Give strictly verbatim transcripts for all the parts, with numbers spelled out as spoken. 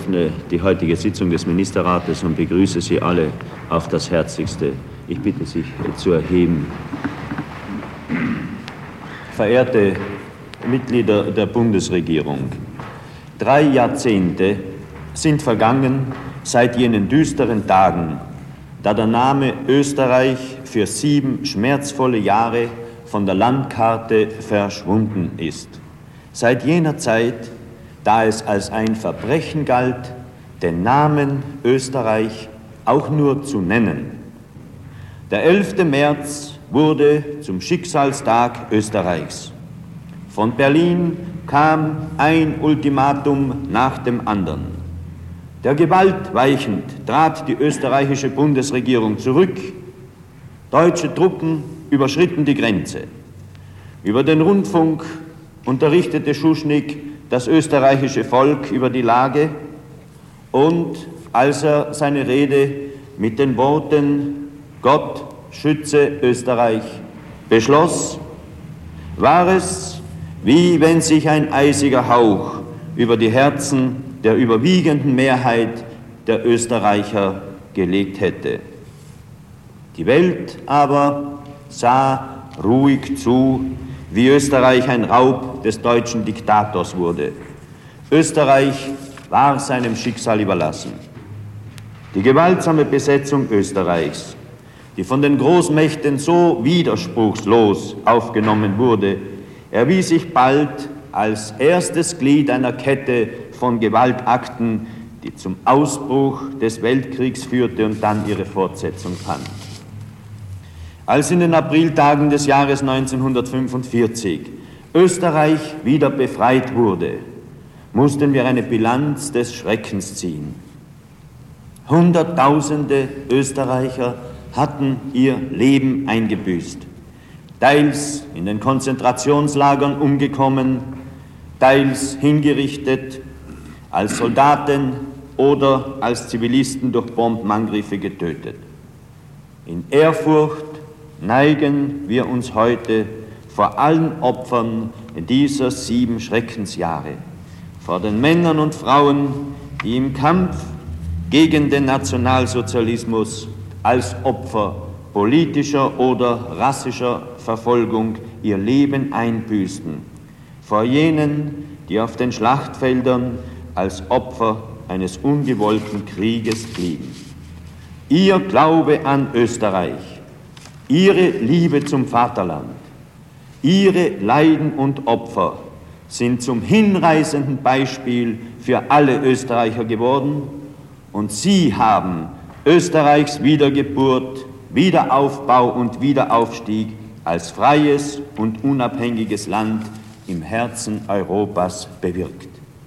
eröffne die heutige Sitzung des Ministerrates und begrüße Sie alle auf das Herzlichste. Ich bitte Sie zu erheben. Verehrte Mitglieder der Bundesregierung, drei Jahrzehnte sind vergangen seit jenen düsteren Tagen, da der Name Österreich für sieben schmerzvolle Jahre von der Landkarte verschwunden ist. Seit jener Zeit, da es als ein Verbrechen galt, den Namen Österreich auch nur zu nennen. Der elfte März wurde zum Schicksalstag Österreichs. Von Berlin kam ein Ultimatum nach dem anderen. Der Gewalt weichend trat die österreichische Bundesregierung zurück. Deutsche Truppen überschritten die Grenze. Über den Rundfunk unterrichtete Schuschnigg das österreichische Volk über die Lage und als er seine Rede mit den Worten Gott schütze Österreich beschloss, war es, wie wenn sich ein eisiger Hauch über die Herzen der überwiegenden Mehrheit der Österreicher gelegt hätte. Die Welt aber sah ruhig zu, wie Österreich ein Raub des deutschen Diktators wurde. Österreich war seinem Schicksal überlassen. Die gewaltsame Besetzung Österreichs, die von den Großmächten so widerspruchslos aufgenommen wurde, erwies sich bald als erstes Glied einer Kette von Gewaltakten, die zum Ausbruch des Weltkriegs führte und dann ihre Fortsetzung fand. Als in den Apriltagen des Jahres neunzehnhundertfünfundvierzig Österreich wieder befreit wurde, mussten wir eine Bilanz des Schreckens ziehen. Hunderttausende Österreicher hatten ihr Leben eingebüßt, teils in den Konzentrationslagern umgekommen, teils hingerichtet, als Soldaten oder als Zivilisten durch Bombenangriffe getötet. In Ehrfurcht neigen wir uns heute vor allen Opfern dieser sieben Schreckensjahre, vor den Männern und Frauen, die im Kampf gegen den Nationalsozialismus als Opfer politischer oder rassischer Verfolgung ihr Leben einbüßten, vor jenen, die auf den Schlachtfeldern als Opfer eines ungewollten Krieges blieben. Ihr Glaube an Österreich, ihre Liebe zum Vaterland, ihre Leiden und Opfer sind zum hinreißenden Beispiel für alle Österreicher geworden und sie haben Österreichs Wiedergeburt, Wiederaufbau und Wiederaufstieg als freies und unabhängiges Land im Herzen Europas bewirkt.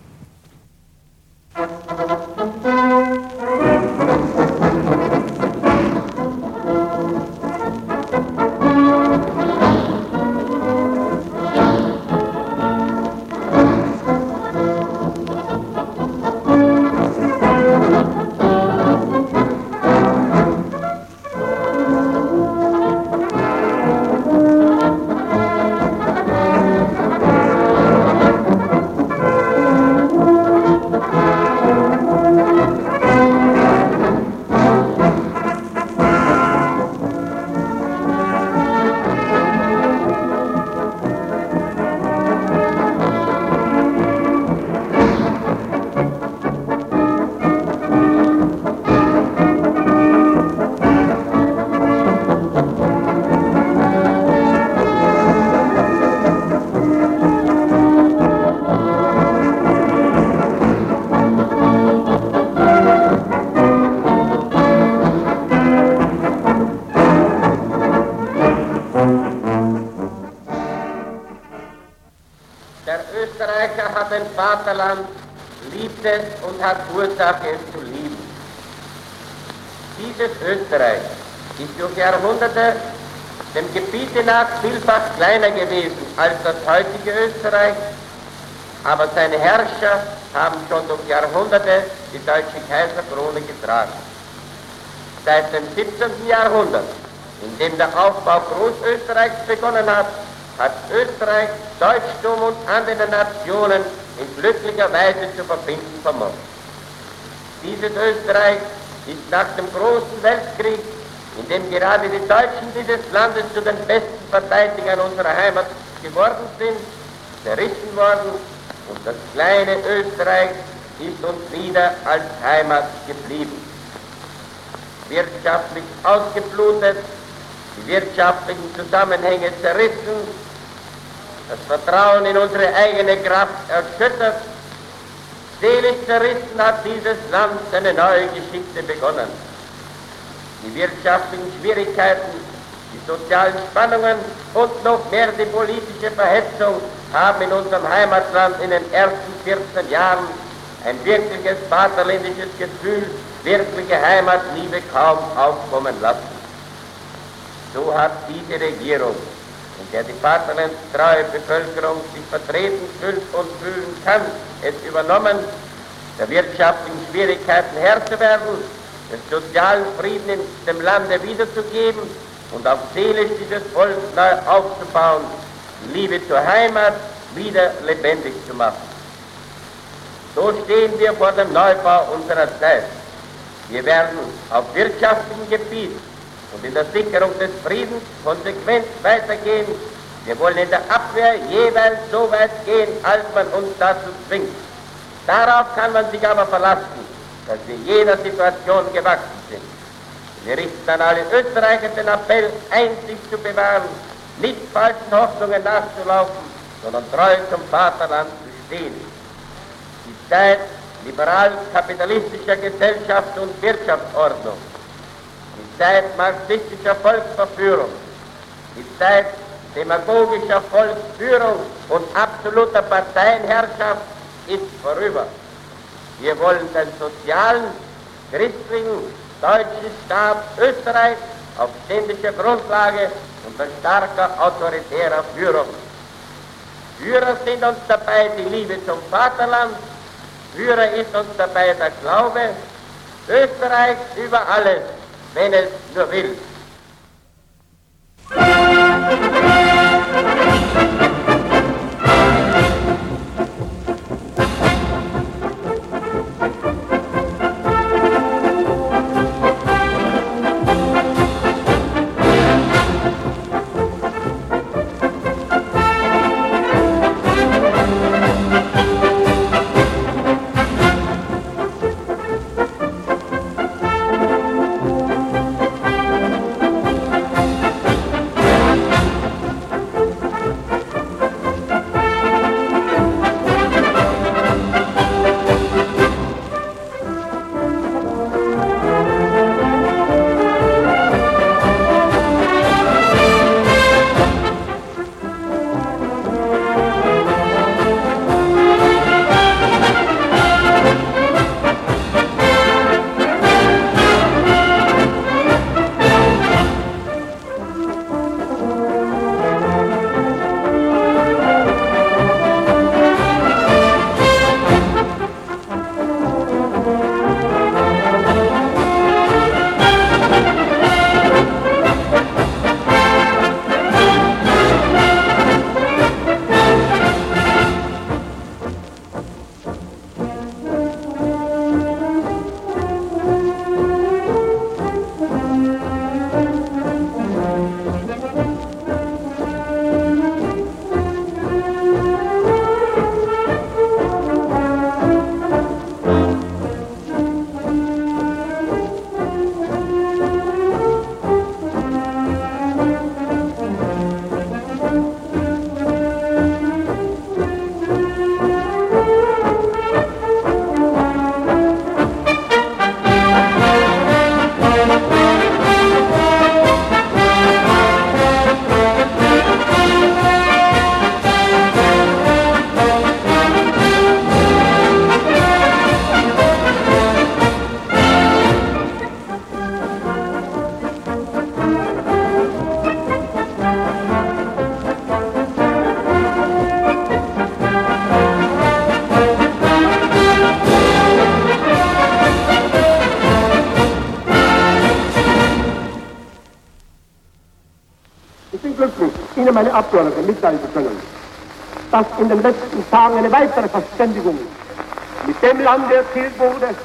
Vaterland liebt es und hat Ursache, es zu lieben. Dieses Österreich ist durch Jahrhunderte dem Gebiete nach vielfach kleiner gewesen als das heutige Österreich, aber seine Herrscher haben schon durch Jahrhunderte die deutsche Kaiserkrone getragen. Seit dem siebzehnten Jahrhundert, in dem der Aufbau Großösterreichs begonnen hat, hat Österreich Deutschtum und andere Nationen in glücklicher Weise zu verbinden vermocht. Dieses Österreich ist nach dem Großen Weltkrieg, in dem gerade die Deutschen dieses Landes zu den besten Verteidigern unserer Heimat geworden sind, zerrissen worden, und das kleine Österreich ist uns wieder als Heimat geblieben. Wirtschaftlich ausgeblutet, die wirtschaftlichen Zusammenhänge zerrissen, das Vertrauen in unsere eigene Kraft erschüttert, seelisch zerrissen hat dieses Land seine neue Geschichte begonnen. Die wirtschaftlichen Schwierigkeiten, die sozialen Spannungen und noch mehr die politische Verhetzung haben in unserem Heimatland in den ersten vierzehn Jahren ein wirkliches vaterländisches Gefühl, wirkliche Heimatliebe kaum aufkommen lassen. So hat diese Regierung, in der die vaterlandstreue Bevölkerung sich vertreten fühlt und fühlen kann, es übernommen, der wirtschaftlichen Schwierigkeiten Herr zu werden, den sozialen Frieden in dem Lande wiederzugeben und auch seelisch dieses Volk neu aufzubauen, die Liebe zur Heimat wieder lebendig zu machen. So stehen wir vor dem Neubau unserer Zeit. Wir werden auf wirtschaftlichem Gebiet und in der Sicherung des Friedens konsequent weitergehen. Wir wollen in der Abwehr jeweils so weit gehen, als man uns dazu zwingt. Darauf kann man sich aber verlassen, dass wir jeder Situation gewachsen sind. Wir richten an alle Österreicher den Appell, Einsicht zu bewahren, nicht falschen Hoffnungen nachzulaufen, sondern treu zum Vaterland zu stehen. Die Zeit liberal-kapitalistischer Gesellschaft und Wirtschaftsordnung, die Zeit marxistischer Volksverführung, die Zeit demagogischer Volksführung und absoluter Parteienherrschaft ist vorüber. Wir wollen den sozialen, christlichen, deutschen Staat Österreich auf ständischer Grundlage unter starker autoritärer Führung. Führer sind uns dabei die Liebe zum Vaterland, Führer ist uns dabei der Glaube, Österreich über alles, wenn es nur will. Meine Abgeordneten mitteilen zu können, dass in den letzten Tagen eine weitere Verständigung mit dem Lande erzielt wurde,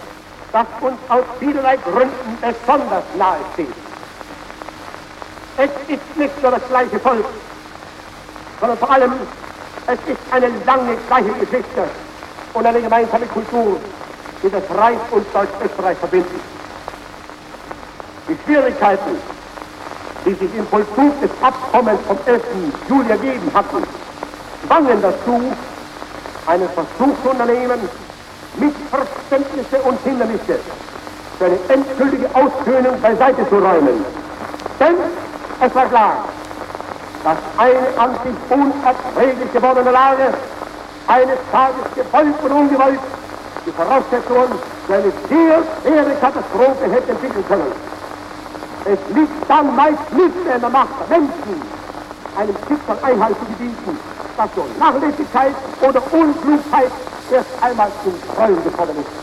das uns aus vielerlei Gründen besonders nahe steht. Es ist nicht nur das gleiche Volk, sondern vor allem, es ist eine lange gleiche Geschichte und eine gemeinsame Kultur, die das Reich und Deutsch-Österreich verbinden. Die Schwierigkeiten, die sich im Vollzug des Abkommens vom elften Juli ergeben hatten, zwangen dazu, einen Versuch zu unternehmen, Missverständnisse und Hindernisse für eine endgültige Aushöhlung beiseite zu räumen. Denn es war klar, dass eine an sich unerträglich gewordene Lage eines Tages gewollt oder ungewollt die Voraussetzungen für eine sehr schwere Katastrophe hätte entwickeln können. Es liegt dann meist nicht mehr in der Macht der Menschen, einem Schicksal Einhalt zu gebieten, das durch Nachlässigkeit oder Unklugheit erst einmal zum Rollen gekommen ist.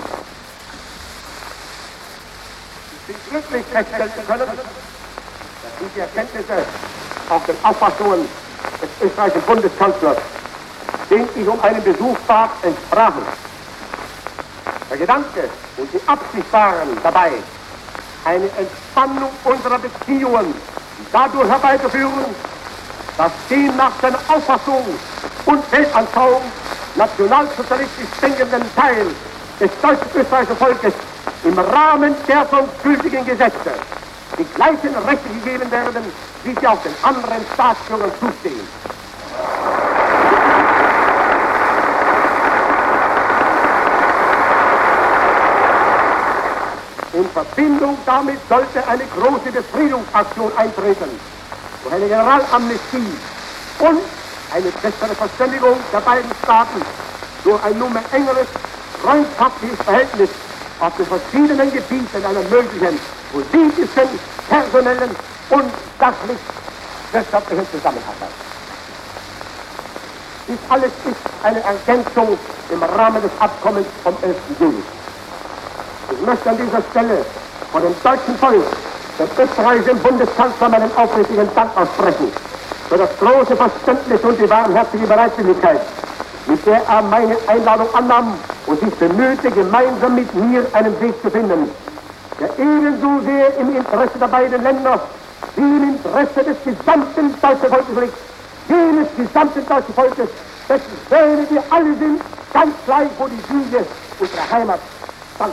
Ich bin glücklich feststellen zu können, dass diese Erkenntnisse auf den Auffassungen des österreichischen Bundeskanzlers, den ich um einen Besuch bat, entsprachen. Der Gedanke und die Absicht waren dabei, eine Entspannung unserer Beziehungen dadurch herbeizuführen, dass die nach seiner Auffassung und Weltanschauung nationalsozialistisch denkenden Teil des deutsch-österreichischen Volkes im Rahmen der sonst gültigen Gesetze die gleichen Rechte gegeben werden, wie sie auch den anderen Staatsbürgern zustehen. In Verbindung damit sollte eine große Befriedungsaktion eintreten, durch eine Generalamnestie und eine bessere Verständigung der beiden Staaten durch ein nunmehr engeres, freundschaftliches Verhältnis auf den verschiedenen Gebieten einer möglichen politischen, personellen und sachlich wirtschaftlichen Zusammenarbeit. Dies alles ist eine Ergänzung im Rahmen des Abkommens vom elften Juli. Ich möchte an dieser Stelle vor dem deutschen Volk, dem österreichischen Bundeskanzler, meinen aufrichtigen Dank aussprechen für das große Verständnis und die wahrherzige Bereitwilligkeit, mit der er meine Einladung annahm und sich bemühte, gemeinsam mit mir einen Weg zu finden, der ebenso sehr im Interesse der beiden Länder wie im Interesse des gesamten deutschen Volkes liegt, jenes gesamten deutschen Volkes, dessen Söhne wir alle sind, ganz gleich, wo die Wiege unserer Heimat stand.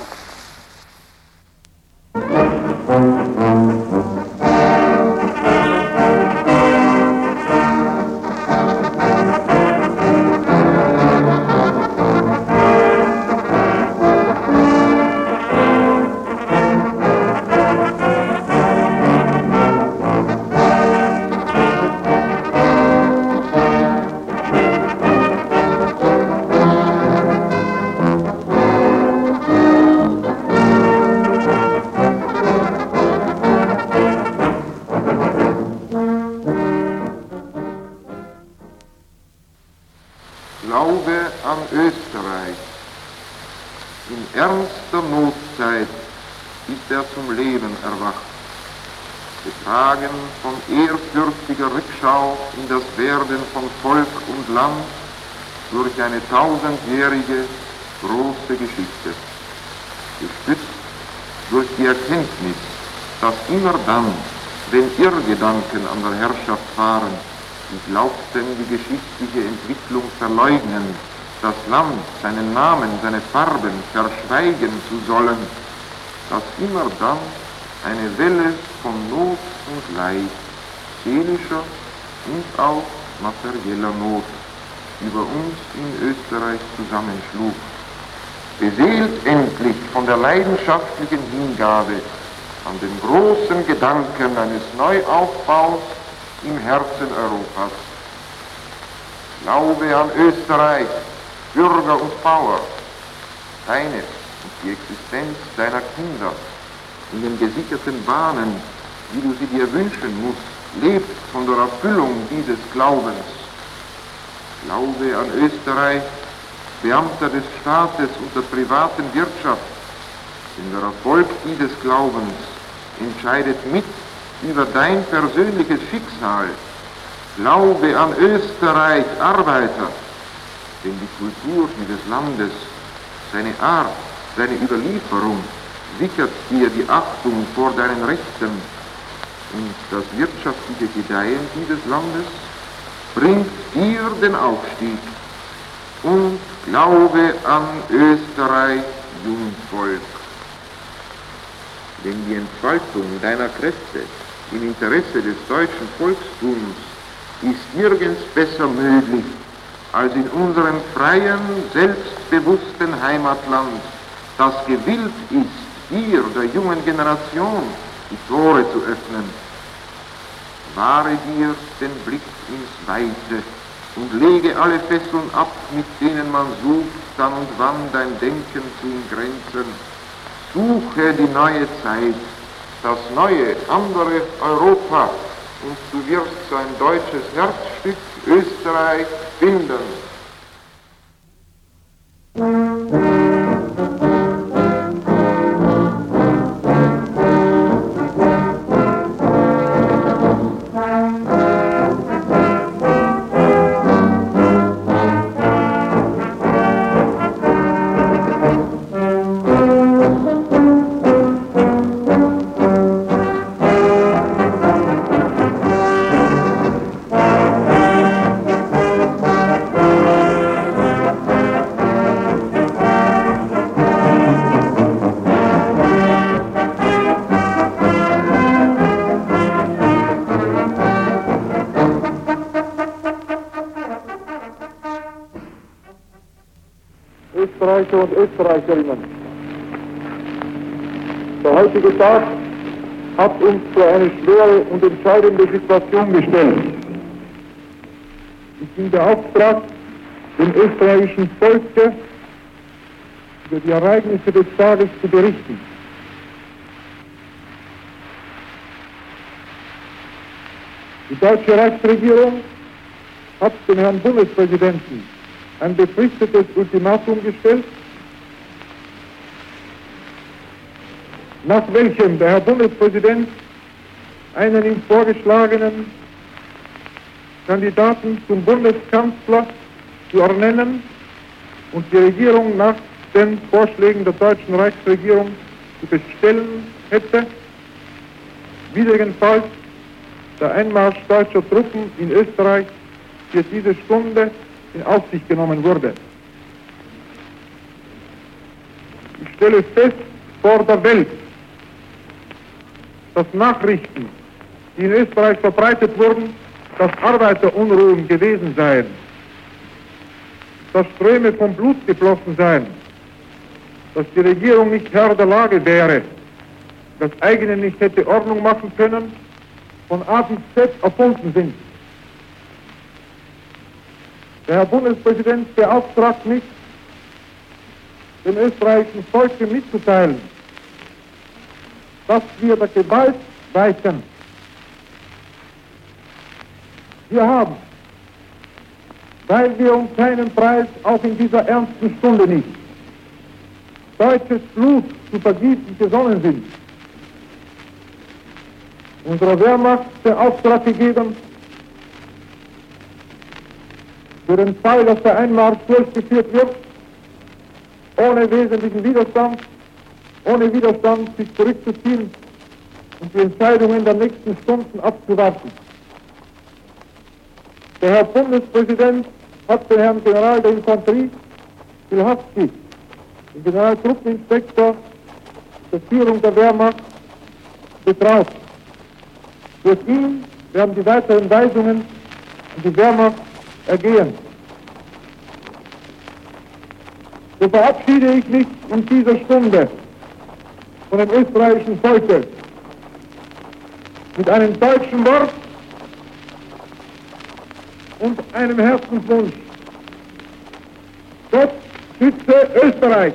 Glaube an Österreich. In ernster Notzeit ist er zum Leben erwacht, getragen von ehrfürchtiger Rückschau in das Werden von Volk und Land durch eine tausendjährige große Geschichte, gestützt durch die Erkenntnis, dass immer dann, wenn Irrgedanken an der Herrschaft waren, die glaubten, die geschichtliche Entwicklung verleugnen, das Land, seinen Namen, seine Farben verschweigen zu sollen, dass immer dann eine Welle von Not und Leid, seelischer und auch materieller Not über uns in Österreich zusammenschlug. Beseelt endlich von der leidenschaftlichen Hingabe an den großen Gedanken eines Neuaufbaus im Herzen Europas. Glaube an Österreich, Bürger und Bauer, deine und die Existenz deiner Kinder in den gesicherten Bahnen, wie du sie dir wünschen musst, lebt von der Erfüllung dieses Glaubens. Glaube an Österreich, Beamter des Staates und der privaten Wirtschaft, denn der Erfolg dieses Glaubens entscheidet mit über dein persönliches Schicksal. Glaube an Österreich, Arbeiter, denn die Kultur dieses Landes, seine Art, seine Überlieferung sichert dir die Achtung vor deinen Rechten und das wirtschaftliche Gedeihen dieses Landes, bringt dir den Aufstieg und glaube an Österreich, Jungvolk. Denn die Entfaltung deiner Kräfte im Interesse des deutschen Volkstums ist nirgends besser möglich als in unserem freien, selbstbewussten Heimatland, das gewillt ist, dir, der jungen Generation, die Tore zu öffnen. Wahre dir den Blick ins Weite und lege alle Fesseln ab, mit denen man sucht, dann und wann dein Denken zu umgrenzen. Suche die neue Zeit, das neue, andere Europa, und du wirst sein deutsches Herzstück Österreich finden. Österreicher und Österreicherinnen. Der heutige Tag hat uns vor eine schwere und entscheidende Situation gestellt. Ich bin beauftragt, dem österreichischen Volke über die Ereignisse des Tages zu berichten. Die deutsche Reichsregierung hat dem Herrn Bundespräsidenten ein befristetes Ultimatum gestellt, nach welchem der Herr Bundespräsident einen ihm vorgeschlagenen Kandidaten zum Bundeskanzler zu ernennen und die Regierung nach den Vorschlägen der deutschen Reichsregierung zu bestellen hätte, widrigenfalls der Einmarsch deutscher Truppen in Österreich für diese Stunde in Aufsicht genommen wurde. Ich stelle fest vor der Welt, dass Nachrichten, die in Österreich verbreitet wurden, dass Arbeiterunruhen gewesen seien, dass Ströme von Blut geflossen seien, dass die Regierung nicht Herr der Lage wäre, das eigene nicht hätte Ordnung machen können, von A bis Z erfunden sind. Der Herr Bundespräsident beauftragt mich, dem österreichischen Volke mitzuteilen, dass wir der Gewalt weichen. Wir haben, weil wir um keinen Preis auch in dieser ernsten Stunde nicht deutsches Blut zu vergießen gesonnen sind, unserer Wehrmacht den Auftrag gegeben, für den Fall, dass der Einmarsch durchgeführt wird, ohne wesentlichen Widerstand, ohne Widerstand sich zurückzuziehen und die Entscheidungen der nächsten Stunden abzuwarten. Der Herr Bundespräsident hat den Herrn General der Infanterie, Wilhafsky, den Generaltruppeninspektor der Führung der Wehrmacht, betraut. Durch ihn werden die weiteren Weisungen an die Wehrmacht ergehen. So verabschiede ich mich in dieser Stunde von dem österreichischen Volke mit einem deutschen Wort und einem Herzenswunsch. Gott schütze Österreich!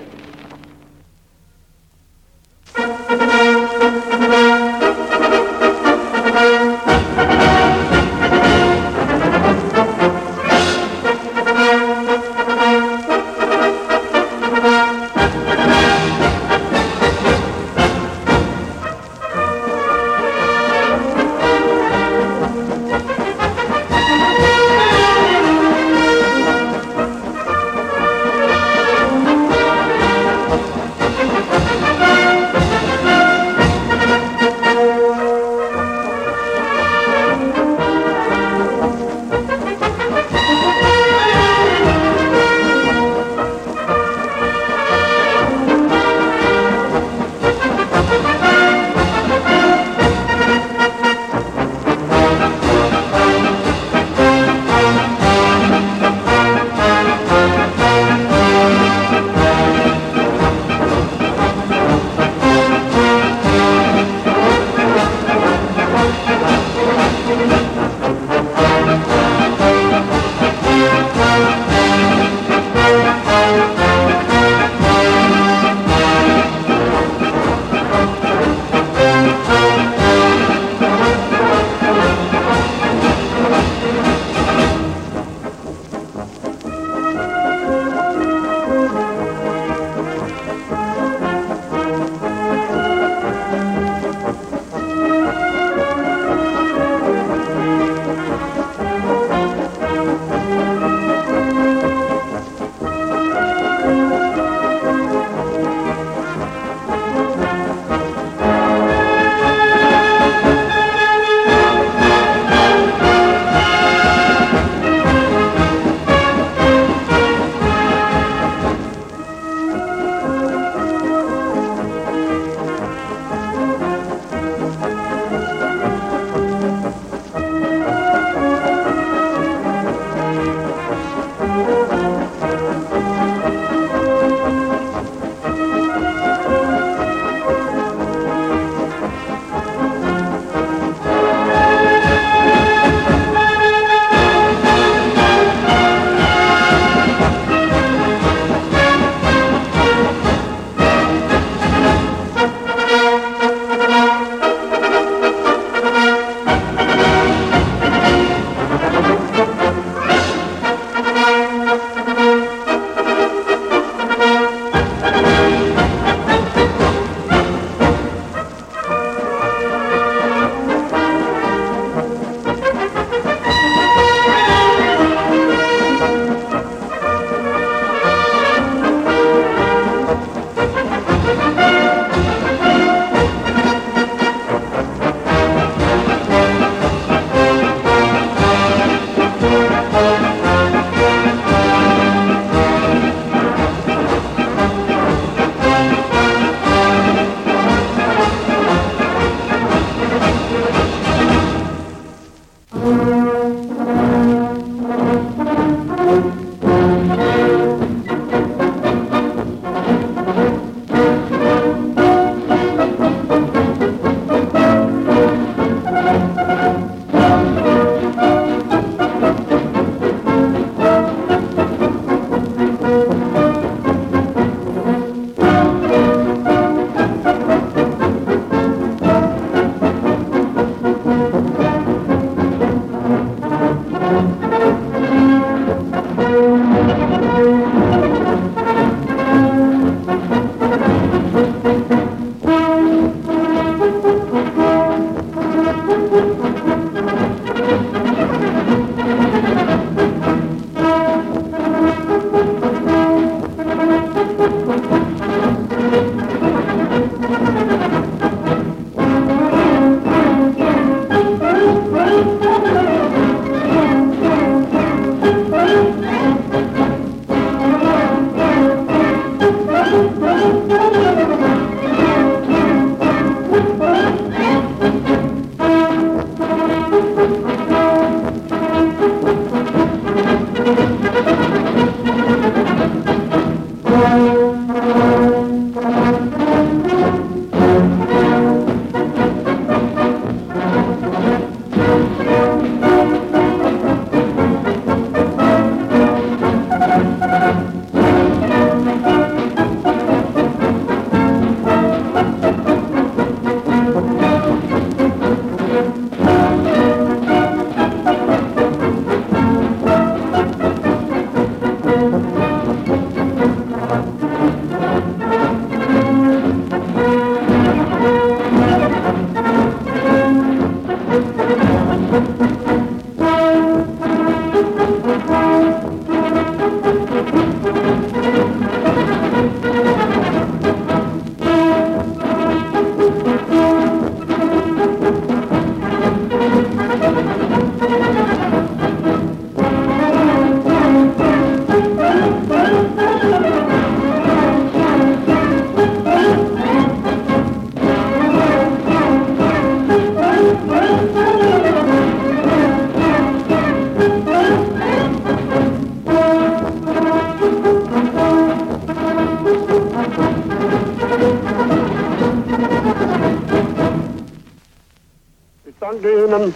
Ihnen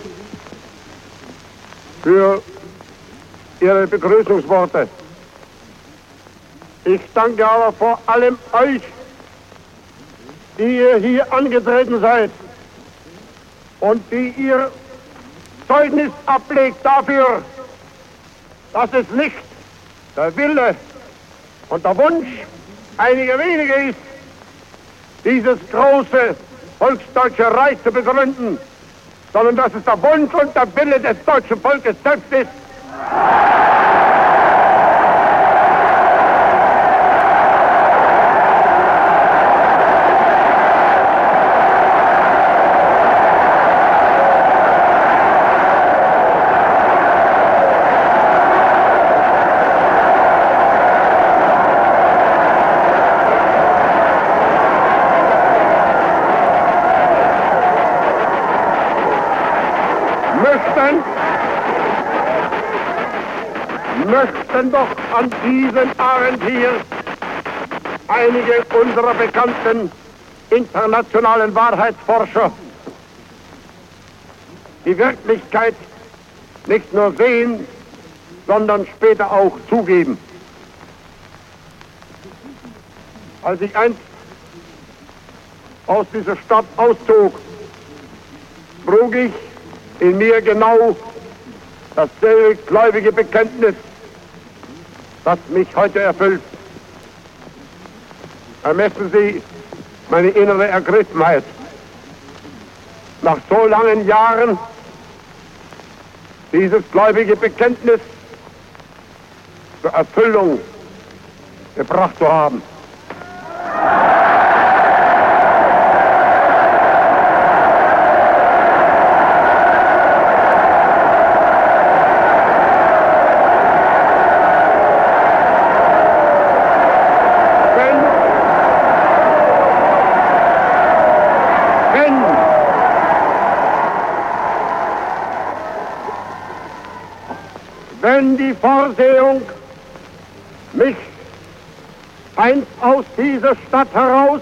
für Ihre Begrüßungsworte. Ich danke aber vor allem euch, die ihr hier angetreten seid und die ihr Zeugnis ablegt dafür, dass es nicht der Wille und der Wunsch einiger wenige ist, dieses große volksdeutsche Reich zu begründen, sondern dass es der Wunsch und der Wille des deutschen Volkes selbst ist. Möchten doch an diesem Abend hier einige unserer bekannten internationalen Wahrheitsforscher die Wirklichkeit nicht nur sehen, sondern später auch zugeben. Als ich einst aus dieser Stadt auszog, trug ich in mir genau dasselbe gläubige Bekenntnis, das mich heute erfüllt. Ermessen Sie meine innere Ergriffenheit. Nach so langen Jahren dieses gläubige Bekenntnis zur Erfüllung gebracht zu haben. Wenn die Vorsehung mich einst aus dieser Stadt heraus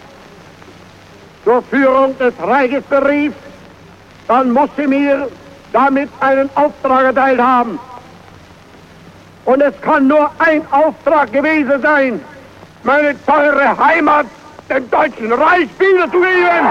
zur Führung des Reiches berief, dann muss sie mir damit einen Auftrag erteilt haben. Und es kann nur ein Auftrag gewesen sein, meine teure Heimat dem Deutschen Reich wiederzugeben.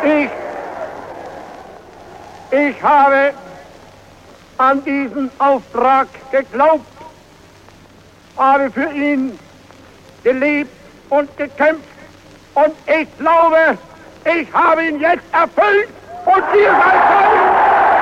Ich, ich habe an diesen Auftrag geglaubt, habe für ihn gelebt und gekämpft und ich glaube, ich habe ihn jetzt erfüllt und ihr seid Zeugen.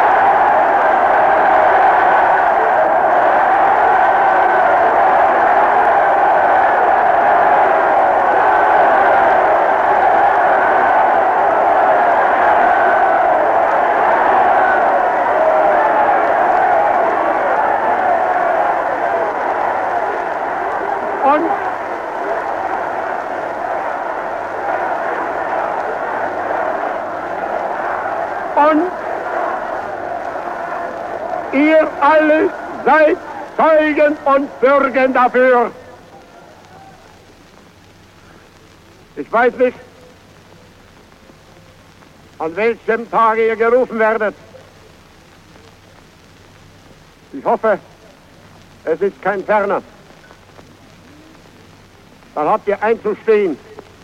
Und ihr alle seid Zeugen und Bürgen dafür. Ich weiß nicht, an welchem Tage ihr gerufen werdet. Ich hoffe, es ist kein ferner. Dann habt ihr einzustehen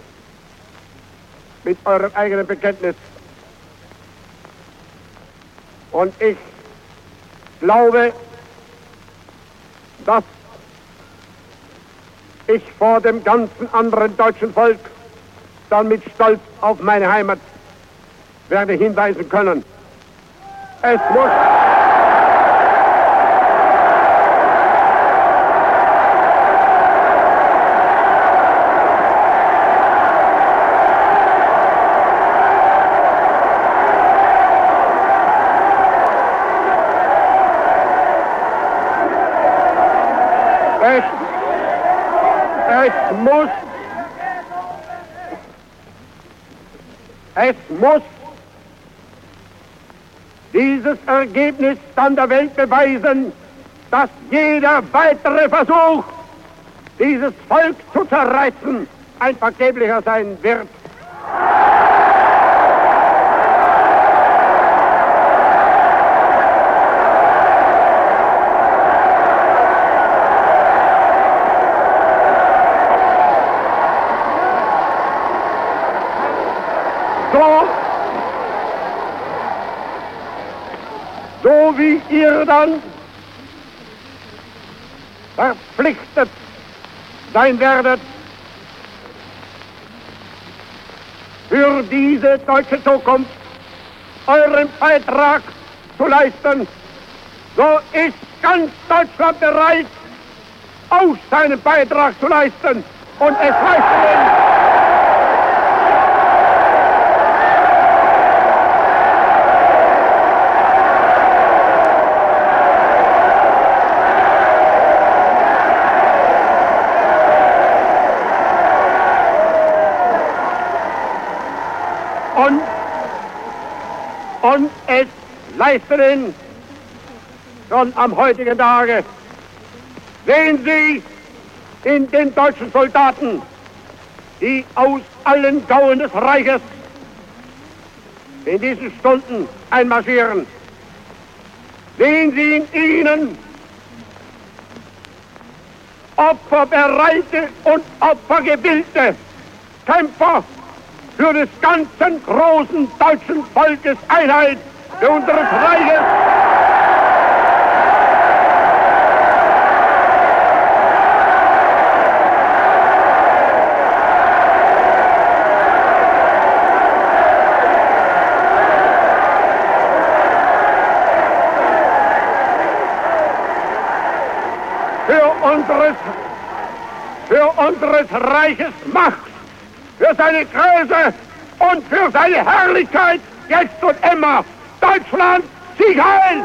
mit eurem eigenen Bekenntnis. Und ich glaube, dass ich vor dem ganzen anderen deutschen Volk dann mit Stolz auf meine Heimat werde hinweisen können. Es muss... Es, es muss, es muss dieses Ergebnis dann der Welt beweisen, dass jeder weitere Versuch, dieses Volk zu zerreißen, ein vergeblicher sein wird. So, so wie ihr dann verpflichtet sein werdet, für diese deutsche Zukunft euren Beitrag zu leisten, so ist ganz Deutschland bereit, auch seinen Beitrag zu leisten und es leisten. Und, und es leisten schon am heutigen Tage. Sehen Sie in den deutschen Soldaten, die aus allen Gauen des Reiches in diesen Stunden einmarschieren. Sehen Sie in ihnen opferbereite und opfergewillte Kämpfer für des ganzen großen deutschen Volkes Einheit, für unseres Reiches. Für unseres, für unseres Reiches Macht, für seine Größe und für seine Herrlichkeit, jetzt und immer. Deutschland, Sieg heil!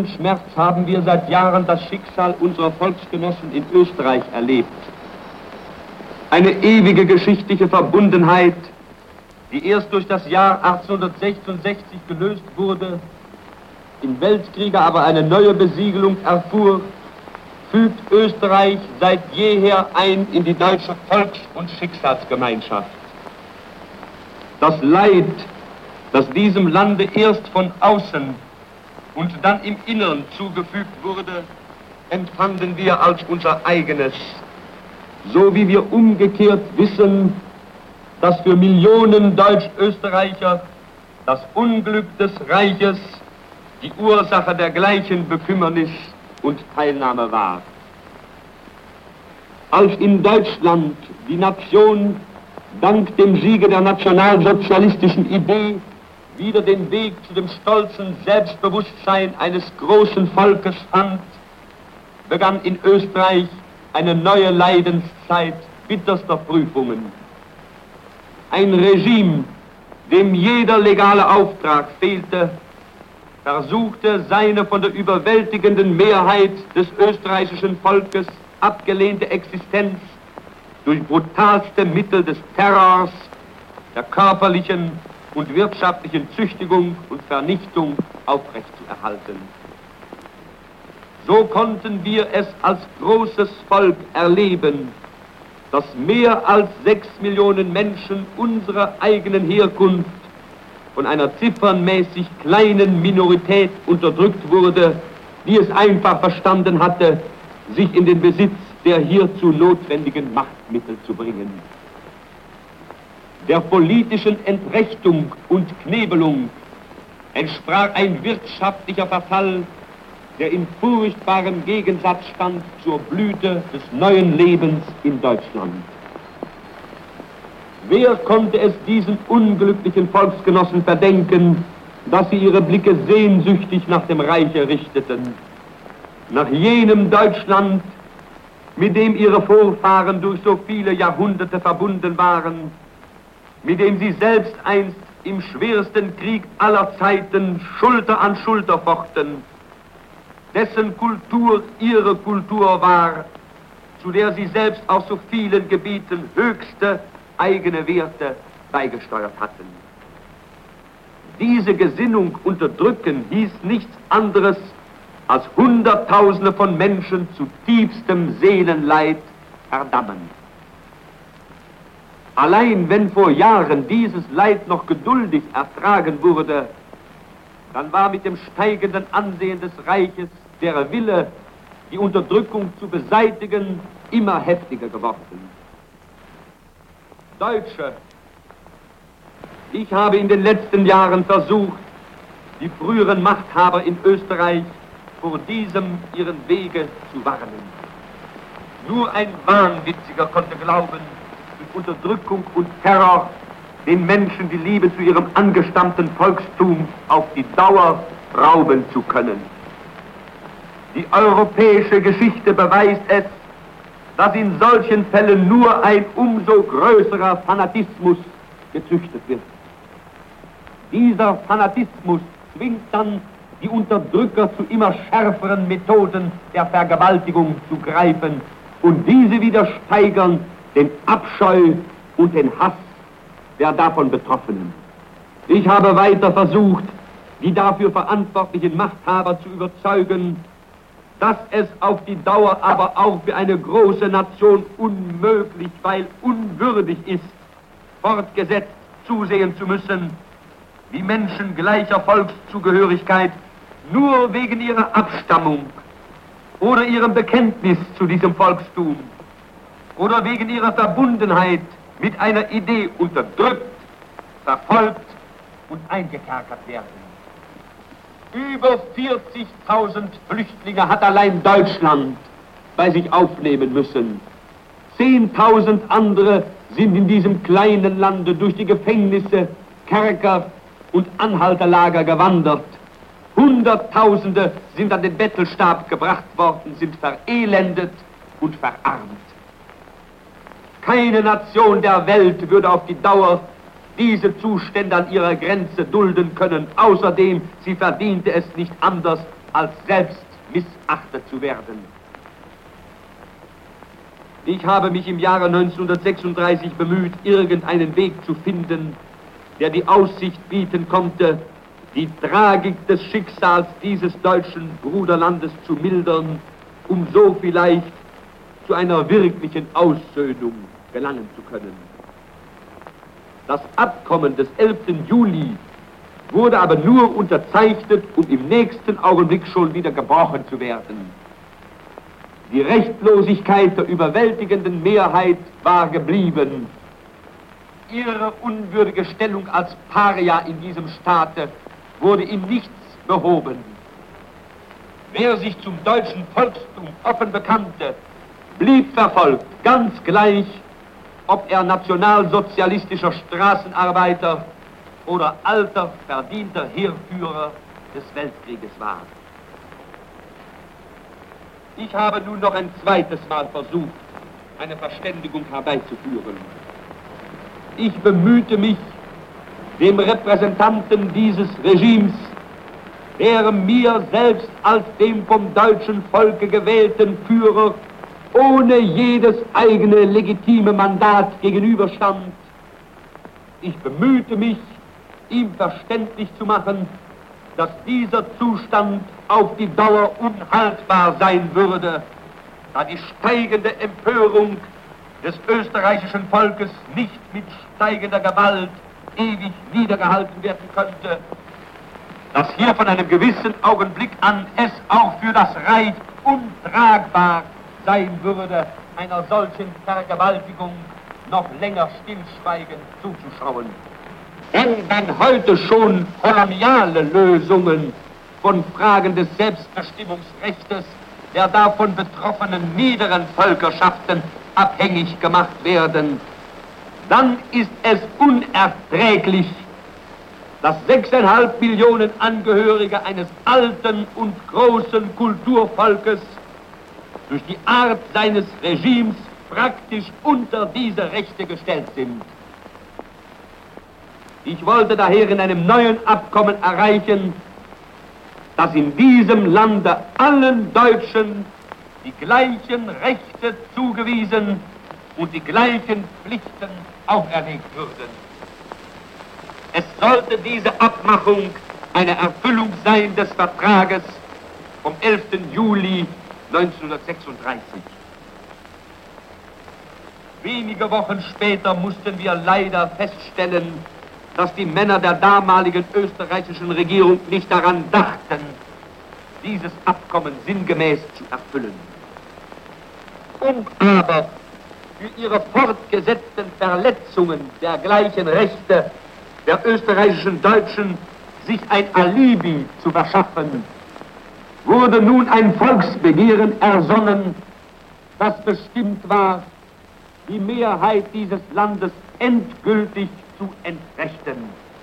großen Schmerz haben wir seit Jahren das Schicksal unserer Volksgenossen in Österreich erlebt. Eine ewige geschichtliche Verbundenheit, die erst durch das Jahr achtzehnhundertsechsundsechzig gelöst wurde, im Weltkriege aber eine neue Besiegelung erfuhr, fügt Österreich seit jeher ein in die deutsche Volks- und Schicksalsgemeinschaft. Das Leid, das diesem Lande erst von außen und dann im Innern zugefügt wurde, empfanden wir als unser eigenes, so wie wir umgekehrt wissen, dass für Millionen Deutsch-Österreicher das Unglück des Reiches die Ursache der gleichen Bekümmernis und Teilnahme war. Als in Deutschland die Nation dank dem Siege der nationalsozialistischen Idee wieder den Weg zu dem stolzen Selbstbewusstsein eines großen Volkes fand, begann in Österreich eine neue Leidenszeit bitterster Prüfungen. Ein Regime, dem jeder legale Auftrag fehlte, versuchte seine von der überwältigenden Mehrheit des österreichischen Volkes abgelehnte Existenz durch brutalste Mittel des Terrors, der körperlichen und wirtschaftlichen Züchtigung und Vernichtung aufrechtzuerhalten. So konnten wir es als großes Volk erleben, dass mehr als sechs Millionen Menschen unserer eigenen Herkunft von einer ziffernmäßig kleinen Minorität unterdrückt wurde, die es einfach verstanden hatte, sich in den Besitz der hierzu notwendigen Machtmittel zu bringen. Der politischen Entrechtung und Knebelung entsprach ein wirtschaftlicher Verfall, der in furchtbarem Gegensatz stand zur Blüte des neuen Lebens in Deutschland. Wer konnte es diesen unglücklichen Volksgenossen verdenken, dass sie ihre Blicke sehnsüchtig nach dem Reiche richteten, nach jenem Deutschland, mit dem ihre Vorfahren durch so viele Jahrhunderte verbunden waren, mit dem sie selbst einst im schwersten Krieg aller Zeiten Schulter an Schulter fochten, dessen Kultur ihre Kultur war, zu der sie selbst auf so vielen Gebieten höchste eigene Werte beigesteuert hatten. Diese Gesinnung unterdrücken hieß nichts anderes, als Hunderttausende von Menschen zu tiefstem Seelenleid verdammen. Allein wenn vor Jahren dieses Leid noch geduldig ertragen wurde, dann war mit dem steigenden Ansehen des Reiches der Wille, die Unterdrückung zu beseitigen, immer heftiger geworden. Deutsche, ich habe in den letzten Jahren versucht, die früheren Machthaber in Österreich vor diesem ihren Wege zu warnen. Nur ein Wahnwitziger konnte glauben, durch Unterdrückung und Terror den Menschen die Liebe zu ihrem angestammten Volkstum auf die Dauer rauben zu können. Die europäische Geschichte beweist es, dass in solchen Fällen nur ein umso größerer Fanatismus gezüchtet wird. Dieser Fanatismus zwingt dann die Unterdrücker zu immer schärferen Methoden der Vergewaltigung zu greifen und diese wieder steigern den Abscheu und den Hass der davon Betroffenen. Ich habe weiter versucht, die dafür verantwortlichen Machthaber zu überzeugen, dass es auf die Dauer aber auch für eine große Nation unmöglich, weil unwürdig ist, fortgesetzt zusehen zu müssen, wie Menschen gleicher Volkszugehörigkeit nur wegen ihrer Abstammung oder ihrem Bekenntnis zu diesem Volkstum oder wegen ihrer Verbundenheit mit einer Idee unterdrückt, verfolgt und eingekerkert werden. Über vierzigtausend Flüchtlinge hat allein Deutschland bei sich aufnehmen müssen. Zehntausend andere sind in diesem kleinen Lande durch die Gefängnisse, Kerker und Anhalterlager gewandert. Hunderttausende sind an den Bettelstab gebracht worden, sind verelendet und verarmt. Keine Nation der Welt würde auf die Dauer diese Zustände an ihrer Grenze dulden können. Außerdem, sie verdiente es nicht anders, als selbst missachtet zu werden. Ich habe mich im Jahre neunzehnhundertsechsunddreißig bemüht, irgendeinen Weg zu finden, der die Aussicht bieten konnte, die Tragik des Schicksals dieses deutschen Bruderlandes zu mildern, um so vielleicht zu einer wirklichen Aussöhnung gelangen zu können. Das Abkommen des elften Juli wurde aber nur unterzeichnet, um im nächsten Augenblick schon wieder gebrochen zu werden. Die Rechtlosigkeit der überwältigenden Mehrheit war geblieben. Ihre unwürdige Stellung als Paria in diesem Staate wurde in nichts behoben. Wer sich zum deutschen Volkstum offen bekannte, blieb verfolgt, ganz gleich, ob er nationalsozialistischer Straßenarbeiter oder alter, verdienter Heerführer des Weltkrieges war. Ich habe nun noch ein zweites Mal versucht, eine Verständigung herbeizuführen. Ich bemühte mich, dem Repräsentanten dieses Regimes, der mir selbst als dem vom deutschen Volke gewählten Führer ohne jedes eigene legitime Mandat gegenüberstand, ich bemühte mich, ihm verständlich zu machen, dass dieser Zustand auf die Dauer unhaltbar sein würde, da die steigende Empörung des österreichischen Volkes nicht mit steigender Gewalt ewig niedergehalten werden könnte, dass hier von einem gewissen Augenblick an es auch für das Reich untragbar sein würde, einer solchen Vergewaltigung noch länger stillschweigend zuzuschauen. Denn wenn heute schon koloniale Lösungen von Fragen des Selbstbestimmungsrechtes der davon betroffenen niederen Völkerschaften abhängig gemacht werden, dann ist es unerträglich, dass sechseinhalb Millionen Angehörige eines alten und großen Kulturvolkes durch die Art seines Regimes praktisch unter diese Rechte gestellt sind. Ich wollte daher in einem neuen Abkommen erreichen, dass in diesem Lande allen Deutschen die gleichen Rechte zugewiesen und die gleichen Pflichten auferlegt würden. Es sollte diese Abmachung eine Erfüllung sein des Vertrages vom elften Juli neunzehnhundertsechsunddreißig. Wenige Wochen später mussten wir leider feststellen, dass die Männer der damaligen österreichischen Regierung nicht daran dachten, dieses Abkommen sinngemäß zu erfüllen. Um aber für ihre fortgesetzten Verletzungen der gleichen Rechte der österreichischen Deutschen sich ein Alibi zu verschaffen, wurde nun ein Volksbegehren ersonnen, das bestimmt war, die Mehrheit dieses Landes endgültig zu entrechten.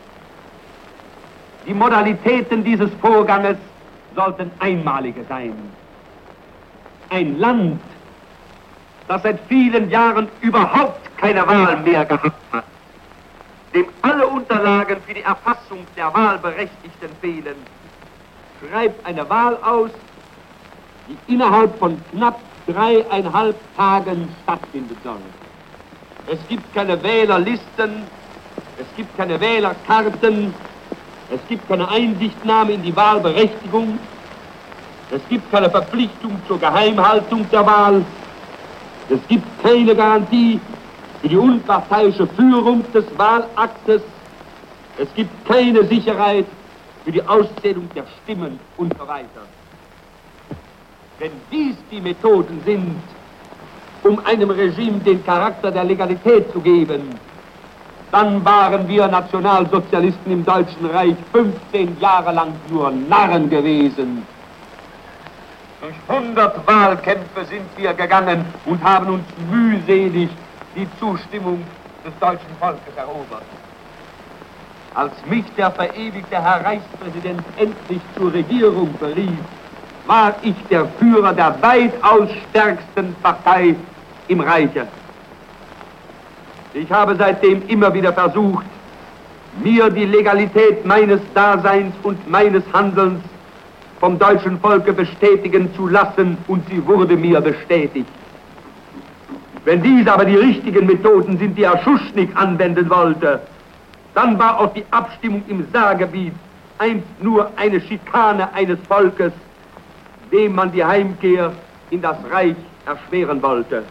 Die Modalitäten dieses Vorganges sollten einmalige sein. Ein Land, das seit vielen Jahren überhaupt keine Wahl mehr gehabt hat, dem alle Unterlagen für die Erfassung der Wahlberechtigten fehlen, schreibt eine Wahl aus, die innerhalb von knapp dreieinhalb Tagen stattfinden soll. Es gibt keine Wählerlisten, es gibt keine Wählerkarten, es gibt keine Einsichtnahme in die Wahlberechtigung, es gibt keine Verpflichtung zur Geheimhaltung der Wahl, es gibt keine Garantie für die unparteiische Führung des Wahlaktes, es gibt keine Sicherheit für die Auszählung der Stimmen und so weiter. Wenn dies die Methoden sind, um einem Regime den Charakter der Legalität zu geben, dann waren wir Nationalsozialisten im Deutschen Reich fünfzehn Jahre lang nur Narren gewesen. Durch hundert Wahlkämpfe sind wir gegangen und haben uns mühselig die Zustimmung des deutschen Volkes erobert. Als mich der verewigte Herr Reichspräsident endlich zur Regierung berief, war ich der Führer der weitaus stärksten Partei im Reiche. Ich habe seitdem immer wieder versucht, mir die Legalität meines Daseins und meines Handelns vom deutschen Volke bestätigen zu lassen, und sie wurde mir bestätigt. Wenn dies aber die richtigen Methoden sind, die Herr Schuschnigg anwenden wollte, dann war auch die Abstimmung im Saargebiet einst nur eine Schikane eines Volkes, dem man die Heimkehr in das Reich erschweren wollte.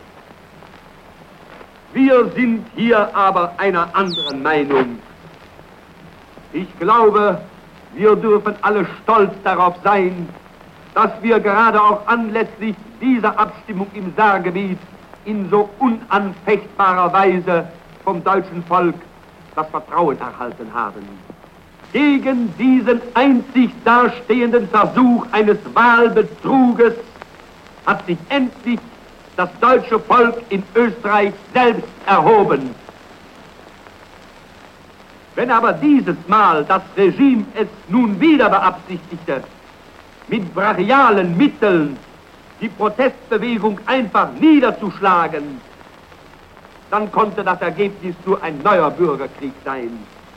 Wir sind hier aber einer anderen Meinung. Ich glaube, wir dürfen alle stolz darauf sein, dass wir gerade auch anlässlich dieser Abstimmung im Saargebiet in so unanfechtbarer Weise vom deutschen Volk das Vertrauen erhalten haben. Gegen diesen einzig dastehenden Versuch eines Wahlbetruges hat sich endlich das deutsche Volk in Österreich selbst erhoben. Wenn aber dieses Mal das Regime es nun wieder beabsichtigte, mit brachialen Mitteln die Protestbewegung einfach niederzuschlagen, dann konnte das Ergebnis nur ein neuer Bürgerkrieg sein.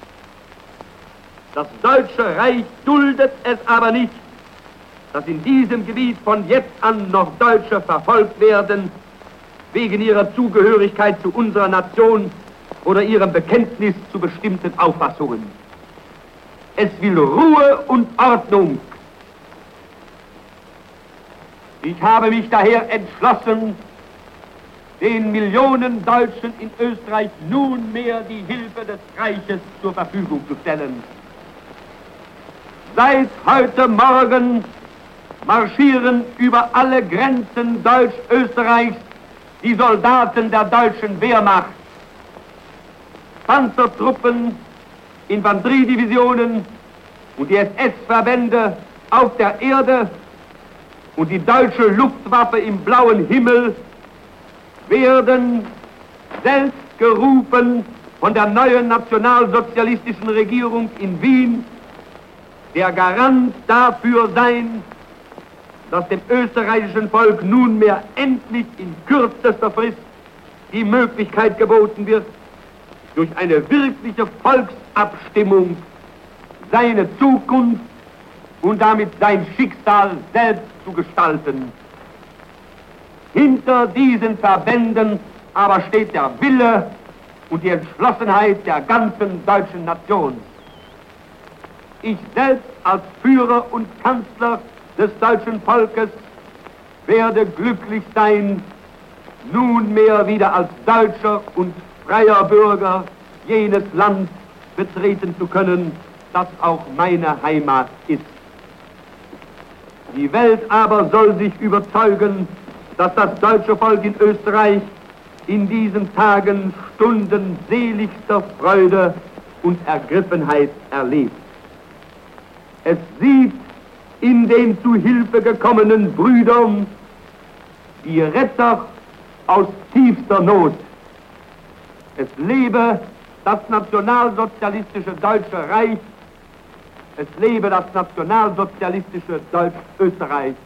Das Deutsche Reich duldet es aber nicht, dass in diesem Gebiet von jetzt an noch Deutsche verfolgt werden, wegen ihrer Zugehörigkeit zu unserer Nation oder ihrem Bekenntnis zu bestimmten Auffassungen. Es will Ruhe und Ordnung. Ich habe mich daher entschlossen, den Millionen Deutschen in Österreich nunmehr die Hilfe des Reiches zur Verfügung zu stellen. Seit heute Morgen marschieren über alle Grenzen Deutsch-Österreichs die Soldaten der deutschen Wehrmacht. Panzertruppen, Infanteriedivisionen und die S S-Verbände auf der Erde und die deutsche Luftwaffe im blauen Himmel werden selbst gerufen von der neuen nationalsozialistischen Regierung in Wien, der Garant dafür sein, dass dem österreichischen Volk nunmehr endlich in kürzester Frist die Möglichkeit geboten wird, durch eine wirkliche Volksabstimmung seine Zukunft und damit sein Schicksal selbst zu gestalten. Hinter diesen Verbänden aber steht der Wille und die Entschlossenheit der ganzen deutschen Nation. Ich selbst als Führer und Kanzler des deutschen Volkes werde glücklich sein, nunmehr wieder als deutscher und freier Bürger jenes Land betreten zu können, das auch meine Heimat ist. Die Welt aber soll sich überzeugen, dass das deutsche Volk in Österreich in diesen Tagen Stunden seligster Freude und Ergriffenheit erlebt. Es sieht in den zu Hilfe gekommenen Brüdern die Retter aus tiefster Not. Es lebe das nationalsozialistische Deutsche Reich, es lebe das nationalsozialistische Deutsch-Österreich.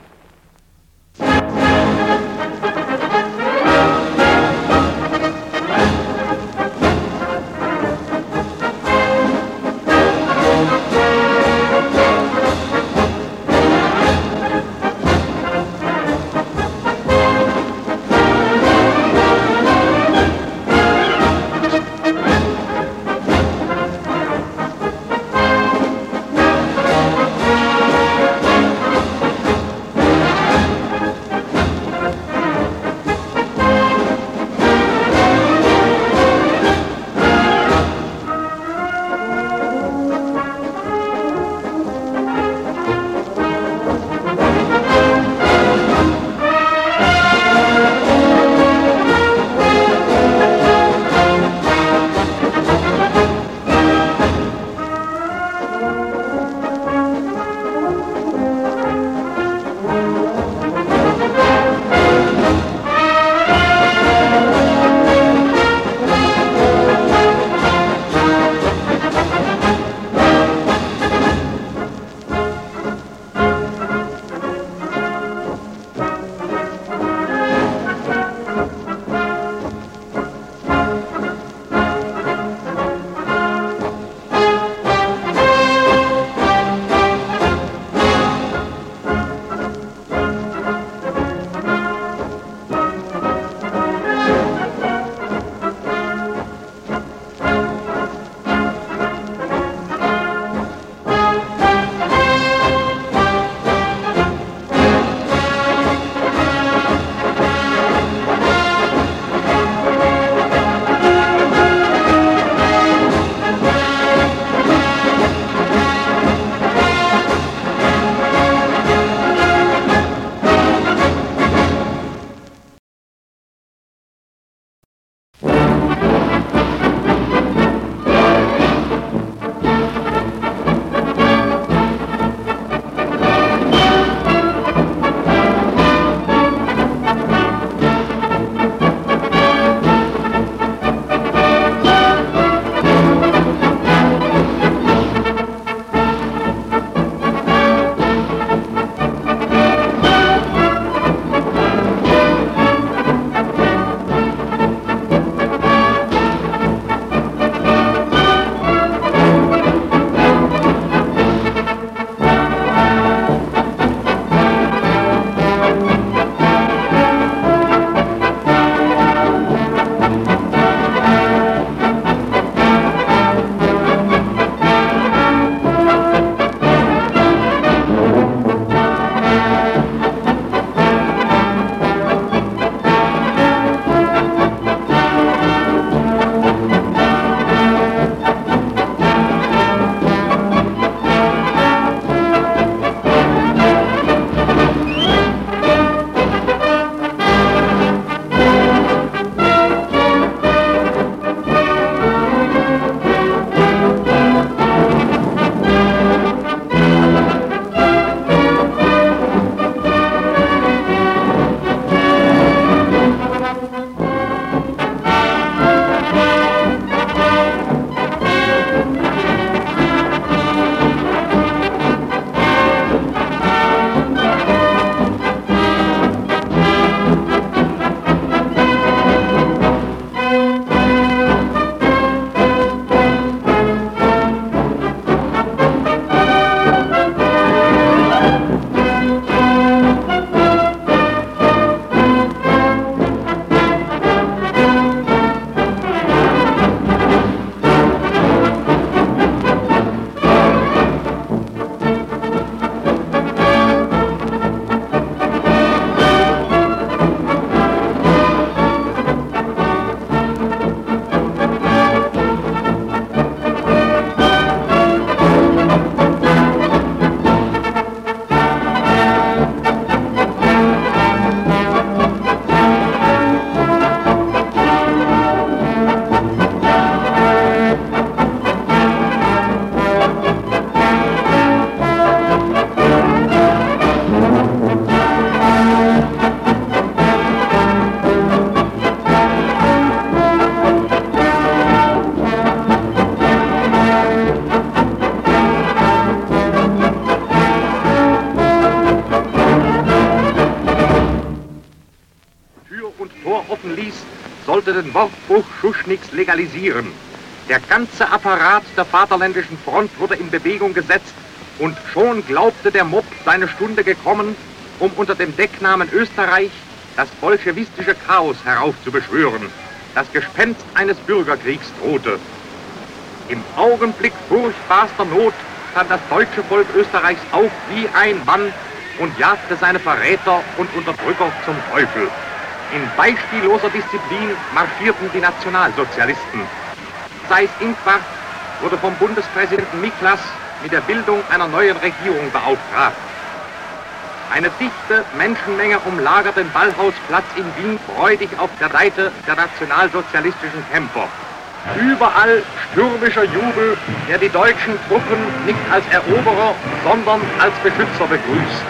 Tor offen ließ, sollte den Wortbruch Schuschnigs legalisieren. Der ganze Apparat der Vaterländischen Front wurde in Bewegung gesetzt und schon glaubte der Mob seine Stunde gekommen, um unter dem Decknamen Österreich das bolschewistische Chaos heraufzubeschwören. Das Gespenst eines Bürgerkriegs drohte. Im Augenblick furchtbarster Not stand das deutsche Volk Österreichs auf wie ein Mann und jagte seine Verräter und Unterdrücker zum Teufel. In beispielloser Disziplin marschierten die Nationalsozialisten. Seyß-Inquart wurde vom Bundespräsidenten Miklas mit der Bildung einer neuen Regierung beauftragt. Eine dichte Menschenmenge umlagert den Ballhausplatz in Wien freudig auf der Seite der nationalsozialistischen Kämpfer. Überall stürmischer Jubel, der die deutschen Truppen nicht als Eroberer, sondern als Beschützer begrüßt.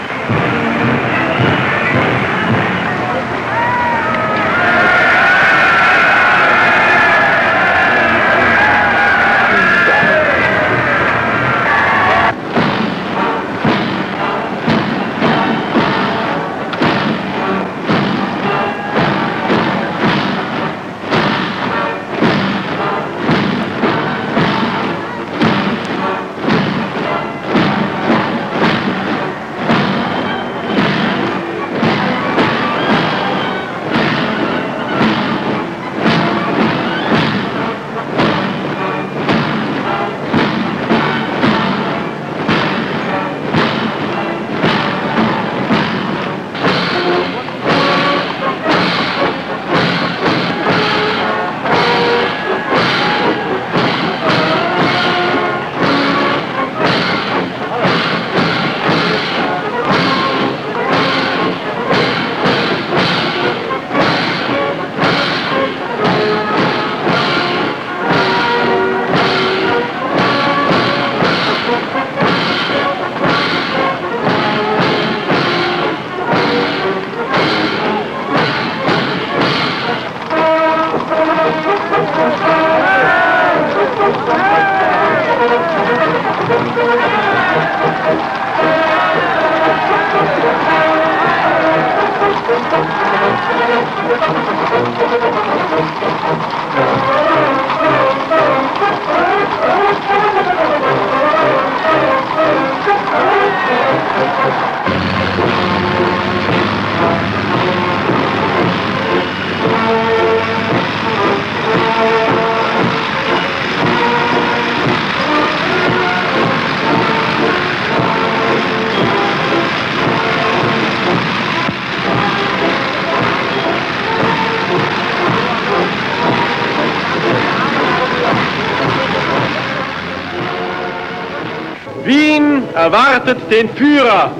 Wien erwartet den Führer.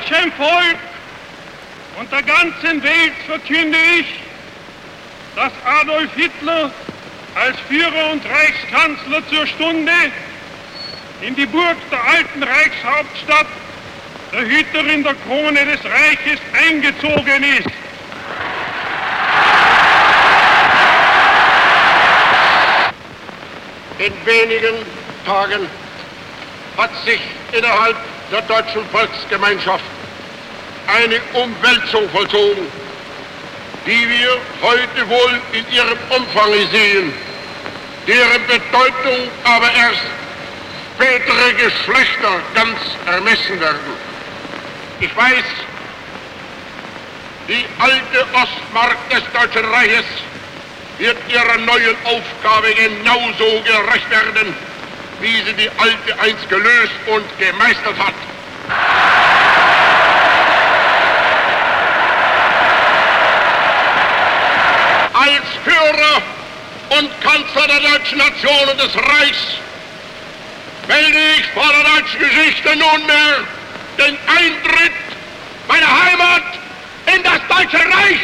deutschen Volk und der ganzen Welt verkünde ich, dass Adolf Hitler als Führer und Reichskanzler zur Stunde in die Burg der alten Reichshauptstadt, der Hüterin der Krone des Reiches, eingezogen ist. In wenigen Tagen hat sich innerhalb der deutschen Volksgemeinschaft eine Umwälzung vollzogen, die wir heute wohl in ihrem Umfang sehen, deren Bedeutung aber erst spätere Geschlechter ganz ermessen werden. Ich weiß, die alte Ostmark des Deutschen Reiches wird ihrer neuen Aufgabe genauso gerecht werden, wie sie die alte einst gelöst und gemeistert hat. Als Führer und Kanzler der deutschen Nation und des Reichs melde ich vor der deutschen Geschichte nunmehr den Eintritt meiner Heimat in das Deutsche Reich.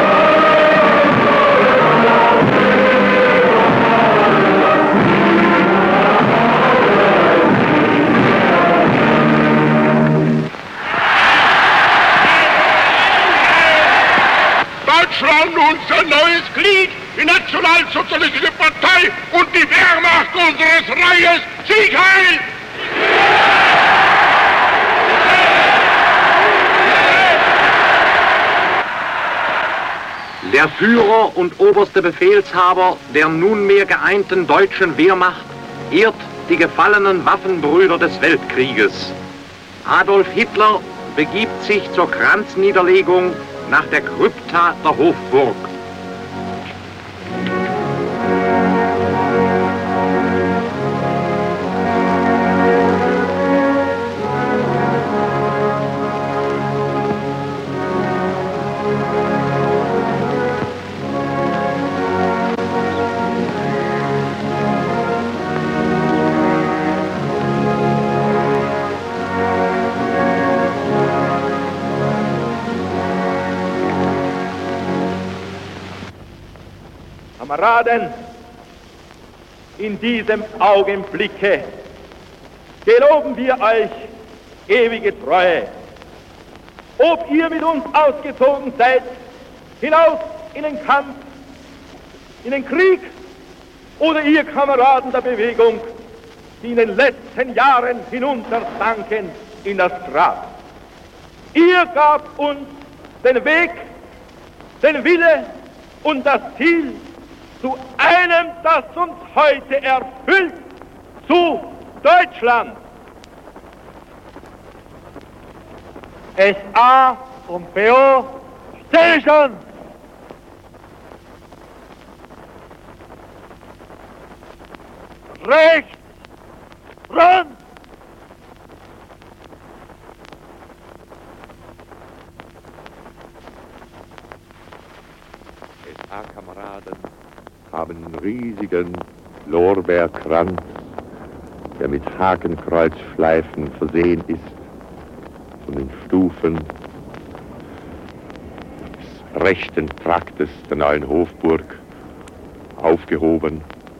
Deutschland, unser neues Glied, die Nationalsozialistische Partei und die Wehrmacht unseres Reiches. Sieg heil! Der Führer und oberste Befehlshaber der nunmehr geeinten deutschen Wehrmacht ehrt die gefallenen Waffenbrüder des Weltkrieges. Adolf Hitler begibt sich zur Kranzniederlegung nach der Krypta der Hofburg. Kameraden, in diesem Augenblicke geloben wir euch ewige Treue. Ob ihr mit uns ausgezogen seid, hinaus in den Kampf, in den Krieg, oder ihr Kameraden der Bewegung, die in den letzten Jahren hinuntersanken in das Grab. Ihr gabt uns den Weg, den Wille und das Ziel zu einem, das uns heute erfüllt, zu Deutschland. S A und B O, Station! Rechts, Front! S A-Kameraden haben einen riesigen Lorbeerkranz, der mit Hakenkreuzschleifen versehen ist, von den Stufen des rechten Traktes der neuen Hofburg aufgehoben.